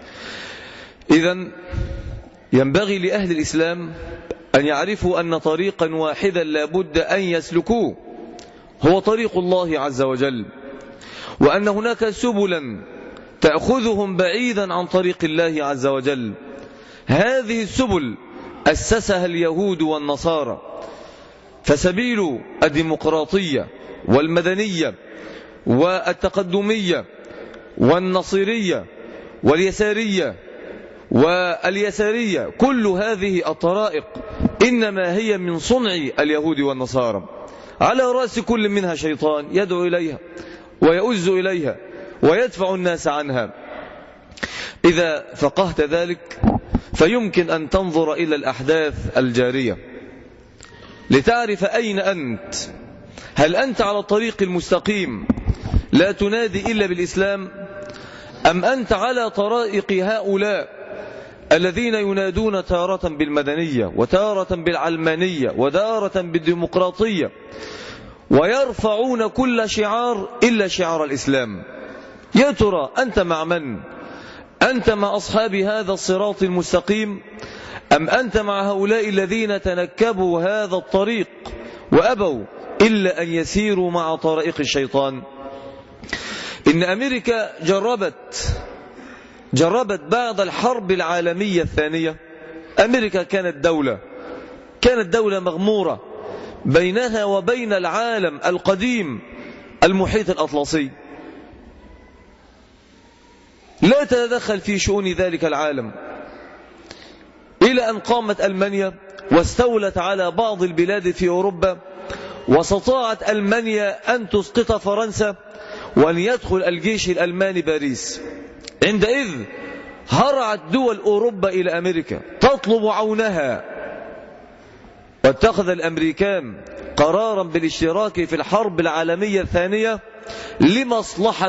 إذن ينبغي لأهل الإسلام أن يعرفوا أن طريقا واحدا لا بد أن يسلكوه هو طريق الله عز وجل، وأن هناك سبلا تأخذهم بعيدا عن طريق الله عز وجل. هذه السبل أسسها اليهود والنصارى، فسبيل الديمقراطية والمدنية والتقدمية والنصيرية واليسارية واليسارية، كل هذه الطرائق إنما هي من صنع اليهود والنصارى، على رأس كل منها شيطان يدعو إليها ويؤز إليها ويدفع الناس عنها. إذا فقهت ذلك فيمكن أن تنظر إلى الأحداث الجارية لتعرف أين أنت. هل أنت على الطريق المستقيم لا تنادي إلا بالإسلام، أم أنت على طرائق هؤلاء الذين ينادون تارة بالمدنية وتارة بالعلمانية وتارة بالديمقراطية ويرفعون كل شعار إلا شعار الإسلام؟ يا ترى أنت مع من؟ أنت مع أصحاب هذا الصراط المستقيم، أم أنت مع هؤلاء الذين تنكبوا هذا الطريق وأبوا إلا أن يسيروا مع طرائق الشيطان؟ إن أمريكا جربت بعد الحرب العالمية الثانية. أمريكا كانت دولة مغمورة بينها وبين العالم القديم المحيط الأطلسي، لا تتدخل في شؤون ذلك العالم، إلى أن قامت ألمانيا واستولت على بعض البلاد في أوروبا، واستطاعت ألمانيا أن تسقط فرنسا وأن يدخل الجيش الألماني باريس. عندئذ هرعت دول أوروبا إلى أمريكا تطلب عونها، واتخذ الأمريكان قرارا بالاشتراك في الحرب العالمية الثانية لمصلحة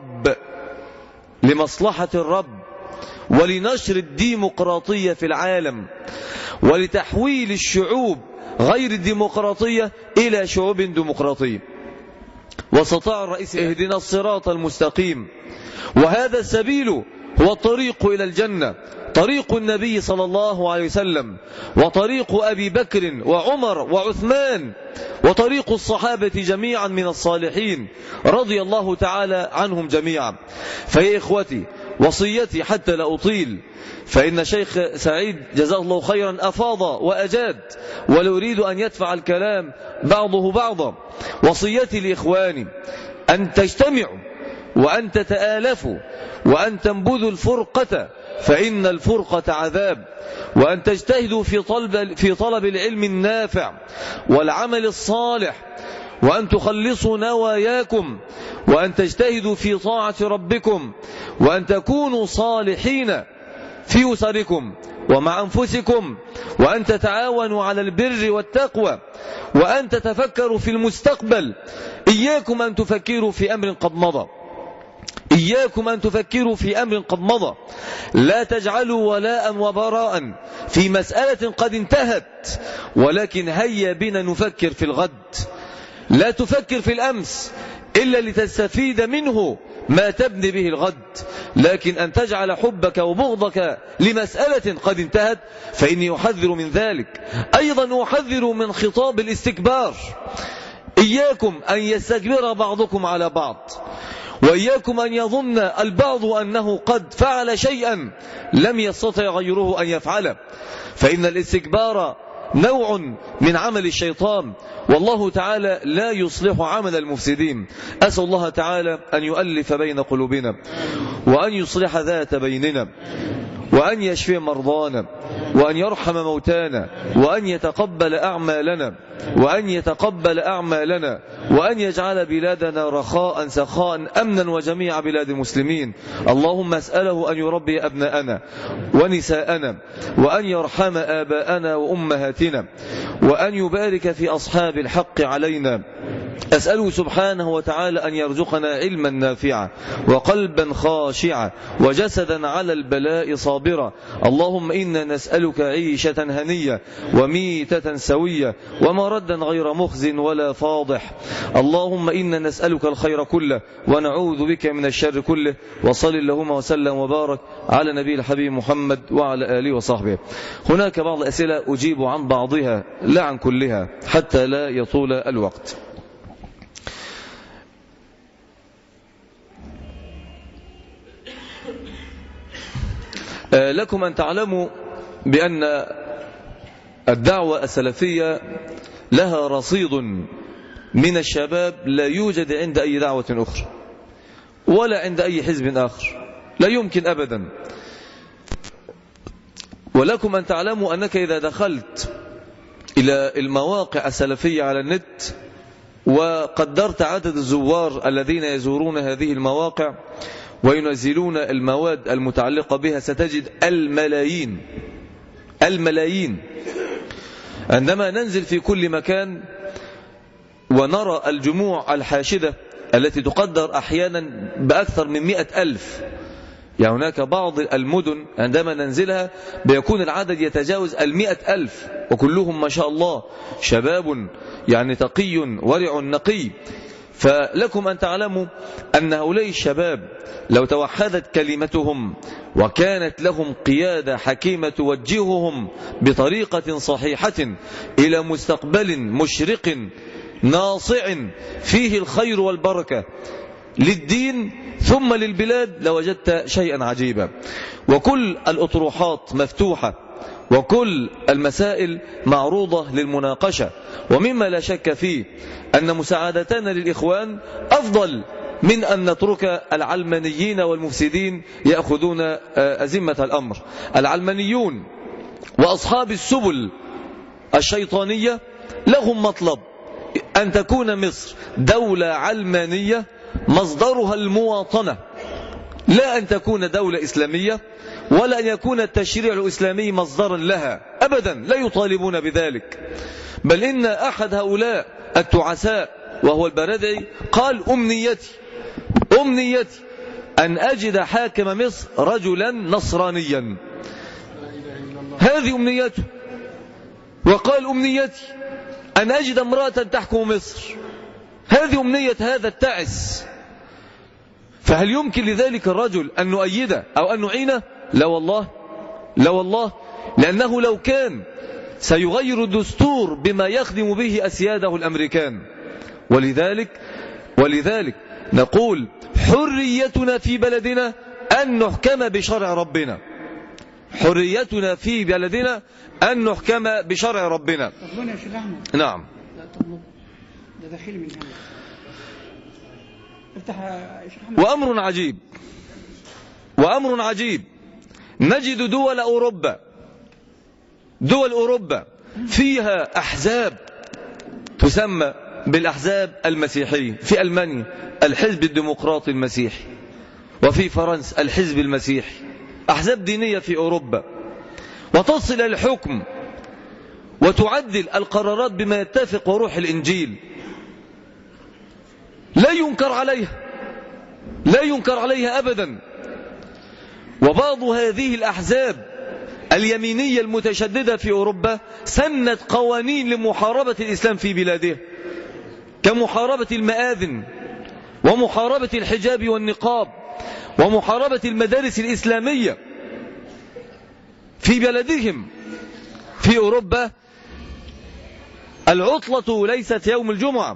الرب ولنشر الديمقراطية في العالم ولتحويل الشعوب غير الديمقراطية إلى شعوب ديمقراطية. واستطاع الرئيس اهدنا الصراط المستقيم، وهذا السبيل هو الطريق إلى الجنة، طريق النبي صلى الله عليه وسلم وطريق أبي بكر وعمر وعثمان وطريق الصحابة جميعا من الصالحين رضي الله تعالى عنهم جميعا. فيا إخوتي وصيتي حتى لا أطيل، فإن شيخ سعيد جزاه الله خيرا أفاض وأجاد ولا يريد أن يدفع الكلام بعضه بعضا. وصيتي لإخواني أن تجتمعوا وأن تتآلفوا وأن تنبذوا الفرقة، فإن الفرقة عذاب، وأن تجتهدوا في طلب العلم النافع والعمل الصالح، وأن تخلصوا نواياكم، وأن تجتهدوا في طاعة ربكم، وأن تكونوا صالحين في أسركم ومع أنفسكم، وأن تتعاونوا على البر والتقوى، وأن تتفكروا في المستقبل. إياكم أن تفكروا في أمر قد مضى، إياكم أن تفكروا في أمر قد مضى، لا تجعلوا ولاء وبراء في مسألة قد انتهت، ولكن هيا بنا نفكر في الغد. لا تفكر في الأمس إلا لتستفيد منه ما تبني به الغد، لكن أن تجعل حبك وبغضك لمسألة قد انتهت فإني أحذر من ذلك. أيضا أحذر من خطاب الاستكبار. إياكم أن يستكبر بعضكم على بعض، وإياكم أن يظن البعض أنه قد فعل شيئا لم يستطع غيره أن يفعله، فإن الاستكبار نوع من عمل الشيطان، والله تعالى لا يصلح عمل المفسدين. أسأل الله تعالى أن يؤلف بين قلوبنا، وأن يصلح ذات بيننا، وأن يشفي مرضانا، وأن يرحم موتانا، وأن يتقبل أعمالنا، وأن يجعل بلادنا رخاء سخاء أمنا وجميع بلاد المسلمين. اللهم اسأله أن يربي أبناءنا ونساءنا، وأن يرحم آباءنا وأمهاتنا، وأن يبارك في أصحاب الحق علينا. أسأله سبحانه وتعالى أن يرزقنا علما نافعا، وقلبا خاشعا، وجسدا على البلاء صابرا. اللهم إنا نسألك عيشة هنية، وميتة سوية، ومردا غير مخز ولا فاضح. اللهم إنا نسألك الخير كله، ونعوذ بك من الشر كله. وصل اللهم وسلم وبارك على نبي الحبيب محمد وعلى آله وصحبه. هناك بعض الأسئلة أجيب عن بعضها لا عن كلها حتى لا يطول الوقت. لكم أن تعلموا بأن الدعوة السلفية لها رصيد من الشباب لا يوجد عند أي دعوة أخرى ولا عند أي حزب آخر، لا يمكن أبدا. ولكم أن تعلموا أنك إذا دخلت إلى المواقع السلفية على النت وقدرت عدد الزوار الذين يزورون هذه المواقع وينزلون المواد المتعلقة بها ستجد الملايين. عندما ننزل في كل مكان ونرى الجموع الحاشدة التي تقدر أحيانا بأكثر من 100,000، يعني هناك بعض المدن عندما ننزلها بيكون العدد يتجاوز 100,000، وكلهم ما شاء الله شباب يعني تقي ورع نقي. فلكم أن تعلموا أن هؤلاء الشباب لو توحدت كلمتهم وكانت لهم قيادة حكيمة توجههم بطريقة صحيحة إلى مستقبل مشرق ناصع فيه الخير والبركة للدين ثم للبلاد لوجدت شيئا عجيبا. وكل الأطروحات مفتوحة، وكل المسائل معروضة للمناقشة، ومما لا شك فيه أن مساعدتنا للإخوان أفضل من أن نترك العلمانيين والمفسدين يأخذون أزمة الأمر. العلمانيون وأصحاب السبل الشيطانية لهم مطلب أن تكون مصر دولة علمانية مصدرها المواطنة، لا أن تكون دولة إسلامية، ولا أن يكون التشريع الإسلامي مصدرا لها أبدا، لا يطالبون بذلك. بل إن أحد هؤلاء التعساء وهو البردعي قال أمنيتي أن أجد حاكم مصر رجلا نصرانيا، هذه أمنيته. وقال أمنيتي أن أجد امرأة تحكم مصر، هذه أمنية هذا التعس. فهل يمكن لذلك الرجل أن نؤيده أو أن نعينه؟ لا والله، لأنه لو كان سيغير الدستور بما يخدم به أسياده الأمريكان. ولذلك نقول حريتنا في بلدنا أن نحكم بشرع ربنا، حريتنا في بلدنا أن نحكم بشرع ربنا. نعم. وأمر عجيب نجد دول أوروبا فيها أحزاب تسمى بالأحزاب المسيحية. في ألمانيا الحزب الديمقراطي المسيحي، وفي فرنسا الحزب المسيحي، أحزاب دينية في أوروبا، وتصل الحكم وتعدل القرارات بما يتفق وروح الإنجيل، لا ينكر لا ينكر عليها أبدا. وبعض هذه الأحزاب اليمينية المتشددة في أوروبا سنت قوانين لمحاربة الإسلام في بلادها، كمحاربة المآذن ومحاربة الحجاب والنقاب ومحاربة المدارس الإسلامية في بلدهم. في أوروبا العطلة ليست يوم الجمعة،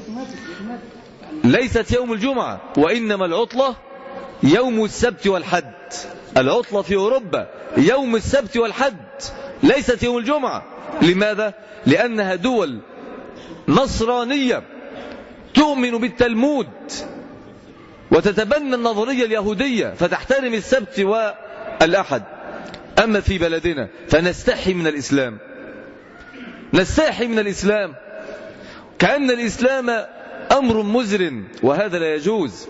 ليست يوم الجمعة، وإنما العطلة يوم السبت والحد. العطلة في أوروبا يوم السبت والحد، ليست يوم الجمعة. لماذا؟ لأنها دول نصرانية تؤمن بالتلمود وتتبنى النظرية اليهودية، فتحترم السبت والأحد. أما في بلدنا فنستحي من الإسلام، نستحي من الإسلام كأن الإسلام أمر مزر، وهذا لا يجوز.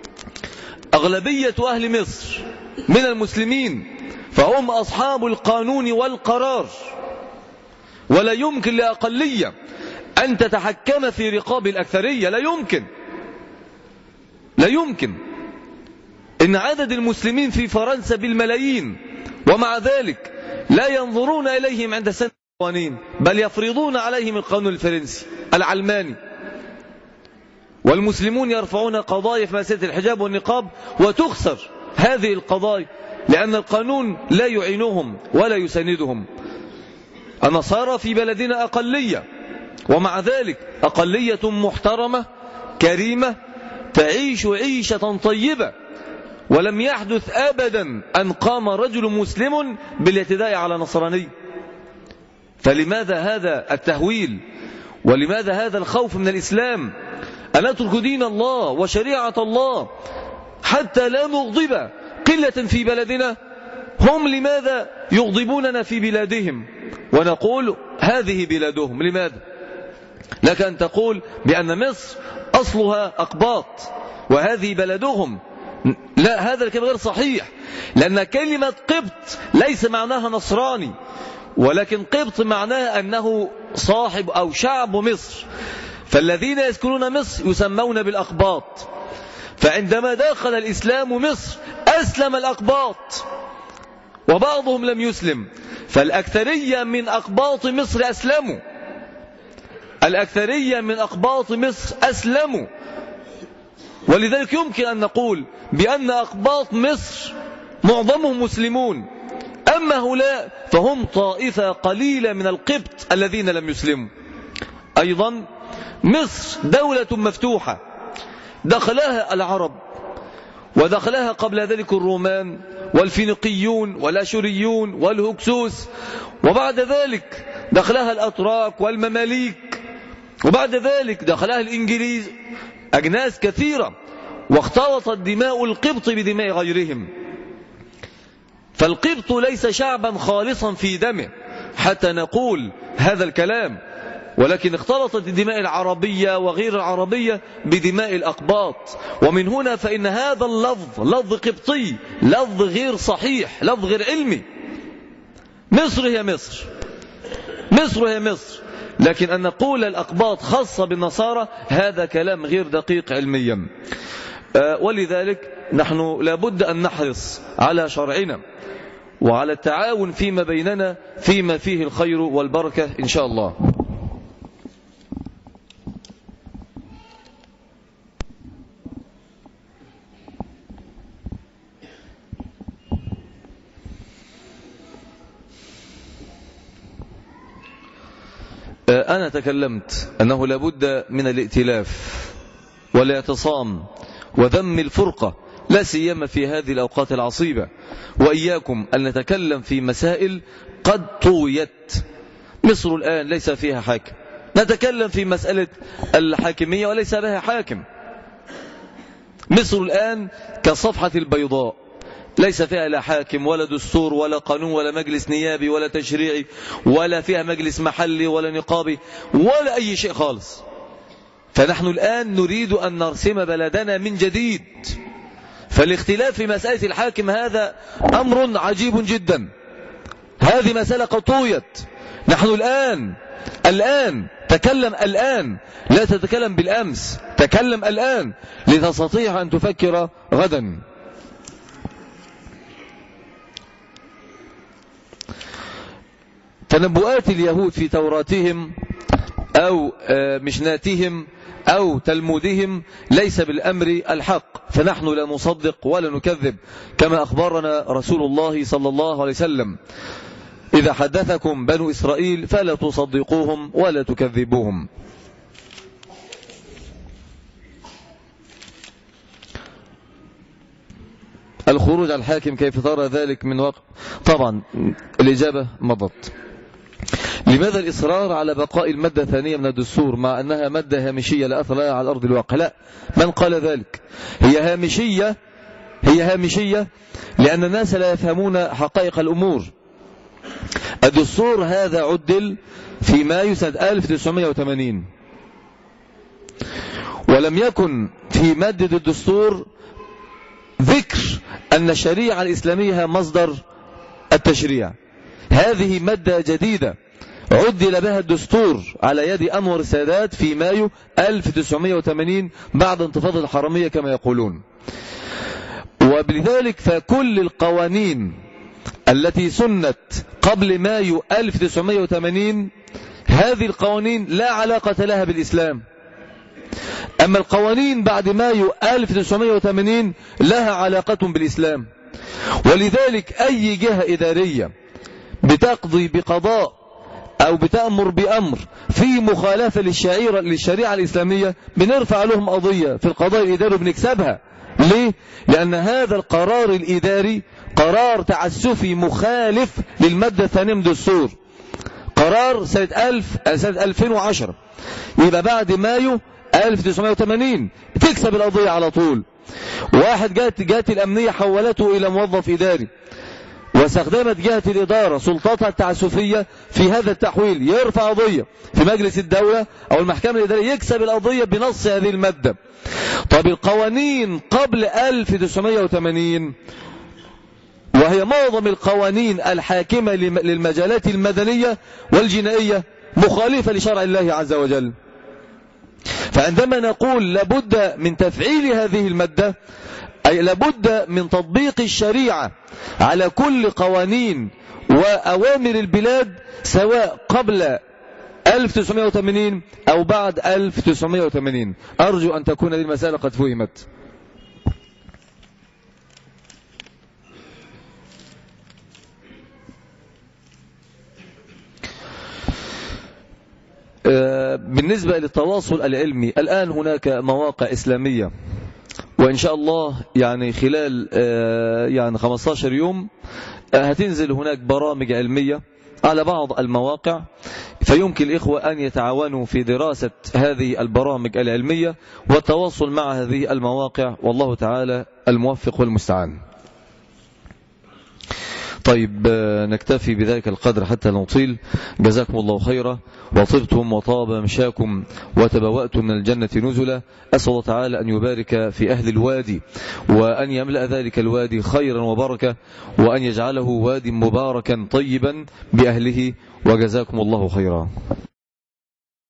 أغلبية أهل مصر من المسلمين فهم أصحاب القانون والقرار، ولا يمكن لأقلية أن تتحكم في رقاب الأكثرية، لا يمكن، لا يمكن. إن عدد المسلمين في فرنسا بالملايين، ومع ذلك لا ينظرون إليهم عند سن القوانين، بل يفرضون عليهم القانون الفرنسي العلماني. والمسلمون يرفعون قضايا في مسألة الحجاب والنقاب وتخسر هذه القضايا، لأن القانون لا يعينهم ولا يساندهم. النصارى في بلدنا أقلية، ومع ذلك أقلية محترمة كريمة تعيش عيشة طيبة، ولم يحدث أبدا أن قام رجل مسلم بالاعتداء على نصراني. فلماذا هذا التهويل؟ ولماذا هذا الخوف من الإسلام؟ أن نترك دين الله وشريعة الله حتى لا نغضب قلة في بلدنا؟ هم لماذا يغضبوننا في بلادهم ونقول هذه بلادهم؟ لماذا؟ لك أن تقول بأن مصر أصلها أقباط وهذه بلدهم. لا، هذا الكلام غير صحيح، لأن كلمة قبط ليس معناها نصراني، ولكن قبط معناها أنه صاحب أو شعب مصر، فالذين يسكنون مصر يسمون بالأقباط. فعندما دخل الإسلام مصر أسلم الأقباط، وبعضهم لم يسلم، فالأكثرية من أقباط مصر أسلموا، الأكثرية من أقباط مصر أسلموا. ولذلك يمكن أن نقول بأن أقباط مصر معظمهم مسلمون، أما هؤلاء فهم طائفة قليلة من القبط الذين لم يسلموا. أيضا مصر دولة مفتوحة، دخلها العرب ودخلها قبل ذلك الرومان والفينيقيون والأشوريون والهكسوس، وبعد ذلك دخلها الأتراك والمماليك، وبعد ذلك دخلها الإنجليز، أجناس كثيرة، واختلطت دماء القبط بدماء غيرهم. فالقبط ليس شعبا خالصا في دمه حتى نقول هذا الكلام، ولكن اختلطت الدماء العربية وغير العربية بدماء الأقباط. ومن هنا فإن هذا اللفظ لفظ قبطي، لفظ غير صحيح، لفظ غير علمي. مصر هي مصر، مصر هي مصر، لكن أن نقول الأقباط خاصة بالنصارى هذا كلام غير دقيق علميا. ولذلك نحن لابد أن نحرص على شرعنا وعلى التعاون فيما بيننا فيما فيه الخير والبركة إن شاء الله. أنا تكلمت أنه لابد من الائتلاف والاعتصام وذم الفرقة، لا سيما في هذه الأوقات العصيبة. وإياكم أن نتكلم في مسائل قد طويت. مصر الآن ليس فيها حاكم، نتكلم في مسألة الحاكمية وليس لها حاكم. مصر الآن كالصفحة البيضاء، ليس فيها لا حاكم ولا دستور ولا قانون ولا مجلس نيابي ولا تشريعي ولا فيها مجلس محلي ولا نقابي ولا أي شيء خالص. فنحن الآن نريد أن نرسم بلدنا من جديد. فالاختلاف في مسألة الحاكم هذا أمر عجيب جدا، هذه مسألة قد طويت، نحن الآن تكلم الآن، لا تتكلم بالأمس، تكلم الآن لتستطيع أن تفكر غدا. تنبؤات اليهود في توراتهم أو مشناتهم أو تلمودهم ليس بالأمر الحق، فنحن لا نصدق ولا نكذب، كما أخبرنا رسول الله صلى الله عليه وسلم: إذا حدثكم بنو إسرائيل فلا تصدقوهم ولا تكذبوهم. الخروج على الحاكم كيف ترى ذلك من وقت؟ طبعا الإجابة مضت. لماذا الإصرار على بقاء المادة الثانية من الدستور مع أنها مادة هامشية لا أثر لها على أرض الواقع؟ لا، من قال ذلك؟ هي هامشية لأن الناس لا يفهمون حقائق الأمور. الدستور هذا عدل في مايو سنة 1980، ولم يكن في مادة الدستور ذكر أن الشريعة الإسلامية هي مصدر التشريع. هذه مادة جديدة عدل بها الدستور على يد أنور السادات في مايو 1980 بعد انتفاضة الحرامية كما يقولون. وبذلك فكل القوانين التي سنت قبل مايو 1980 هذه القوانين لا علاقة لها بالإسلام. أما القوانين بعد مايو 1980 لها علاقة بالإسلام. ولذلك أي جهة إدارية بتقضي بقضاء أو بتأمر بأمر في مخالفة للشريعة الإسلامية بنرفع لهم قضية في القضاء الإداري بنكسبها. ليه؟ لأن هذا القرار الإداري قرار تعسفي مخالف للمادة الثانية من الدستور، قرار سنة 2010. يبقى بعد مايو 1980 تكسب القضية على طول. واحد جات الأمنية حولته إلى موظف إداري واستخدمت جهة الإدارة سلطاتها التعسفية في هذا التحويل، يرفع قضية في مجلس الدولة أو المحكمة الإدارية يكسب القضية بنص هذه المادة. طب القوانين قبل 1980 وهي معظم القوانين الحاكمة للمجالات المدنية والجنائية مخالفة لشرع الله عز وجل. فعندما نقول لابد من تفعيل هذه المادة أي لابد من تطبيق الشريعة على كل قوانين وأوامر البلاد سواء قبل 1980 أو بعد 1980. أرجو أن تكون هذه المسألة قد فهمت. بالنسبة للتواصل العلمي الآن هناك مواقع إسلامية، وإن شاء الله يعني خلال 15 يوم هتنزل هناك برامج علمية على بعض المواقع، فيمكن الإخوة أن يتعاونوا في دراسة هذه البرامج العلمية والتواصل مع هذه المواقع، والله تعالى الموفق والمستعان. طيب نكتفي بذلك القدر حتى نطيل. جزاكم الله خيرا، وطبتم وطاب مشاكم وتبوأتم من الجنة نزلا. أسأل الله تعالى أن يبارك في أهل الوادي وأن يملأ ذلك الوادي خيرا وبركة وأن يجعله وادي مباركا طيبا بأهله، وجزاكم الله خيرا.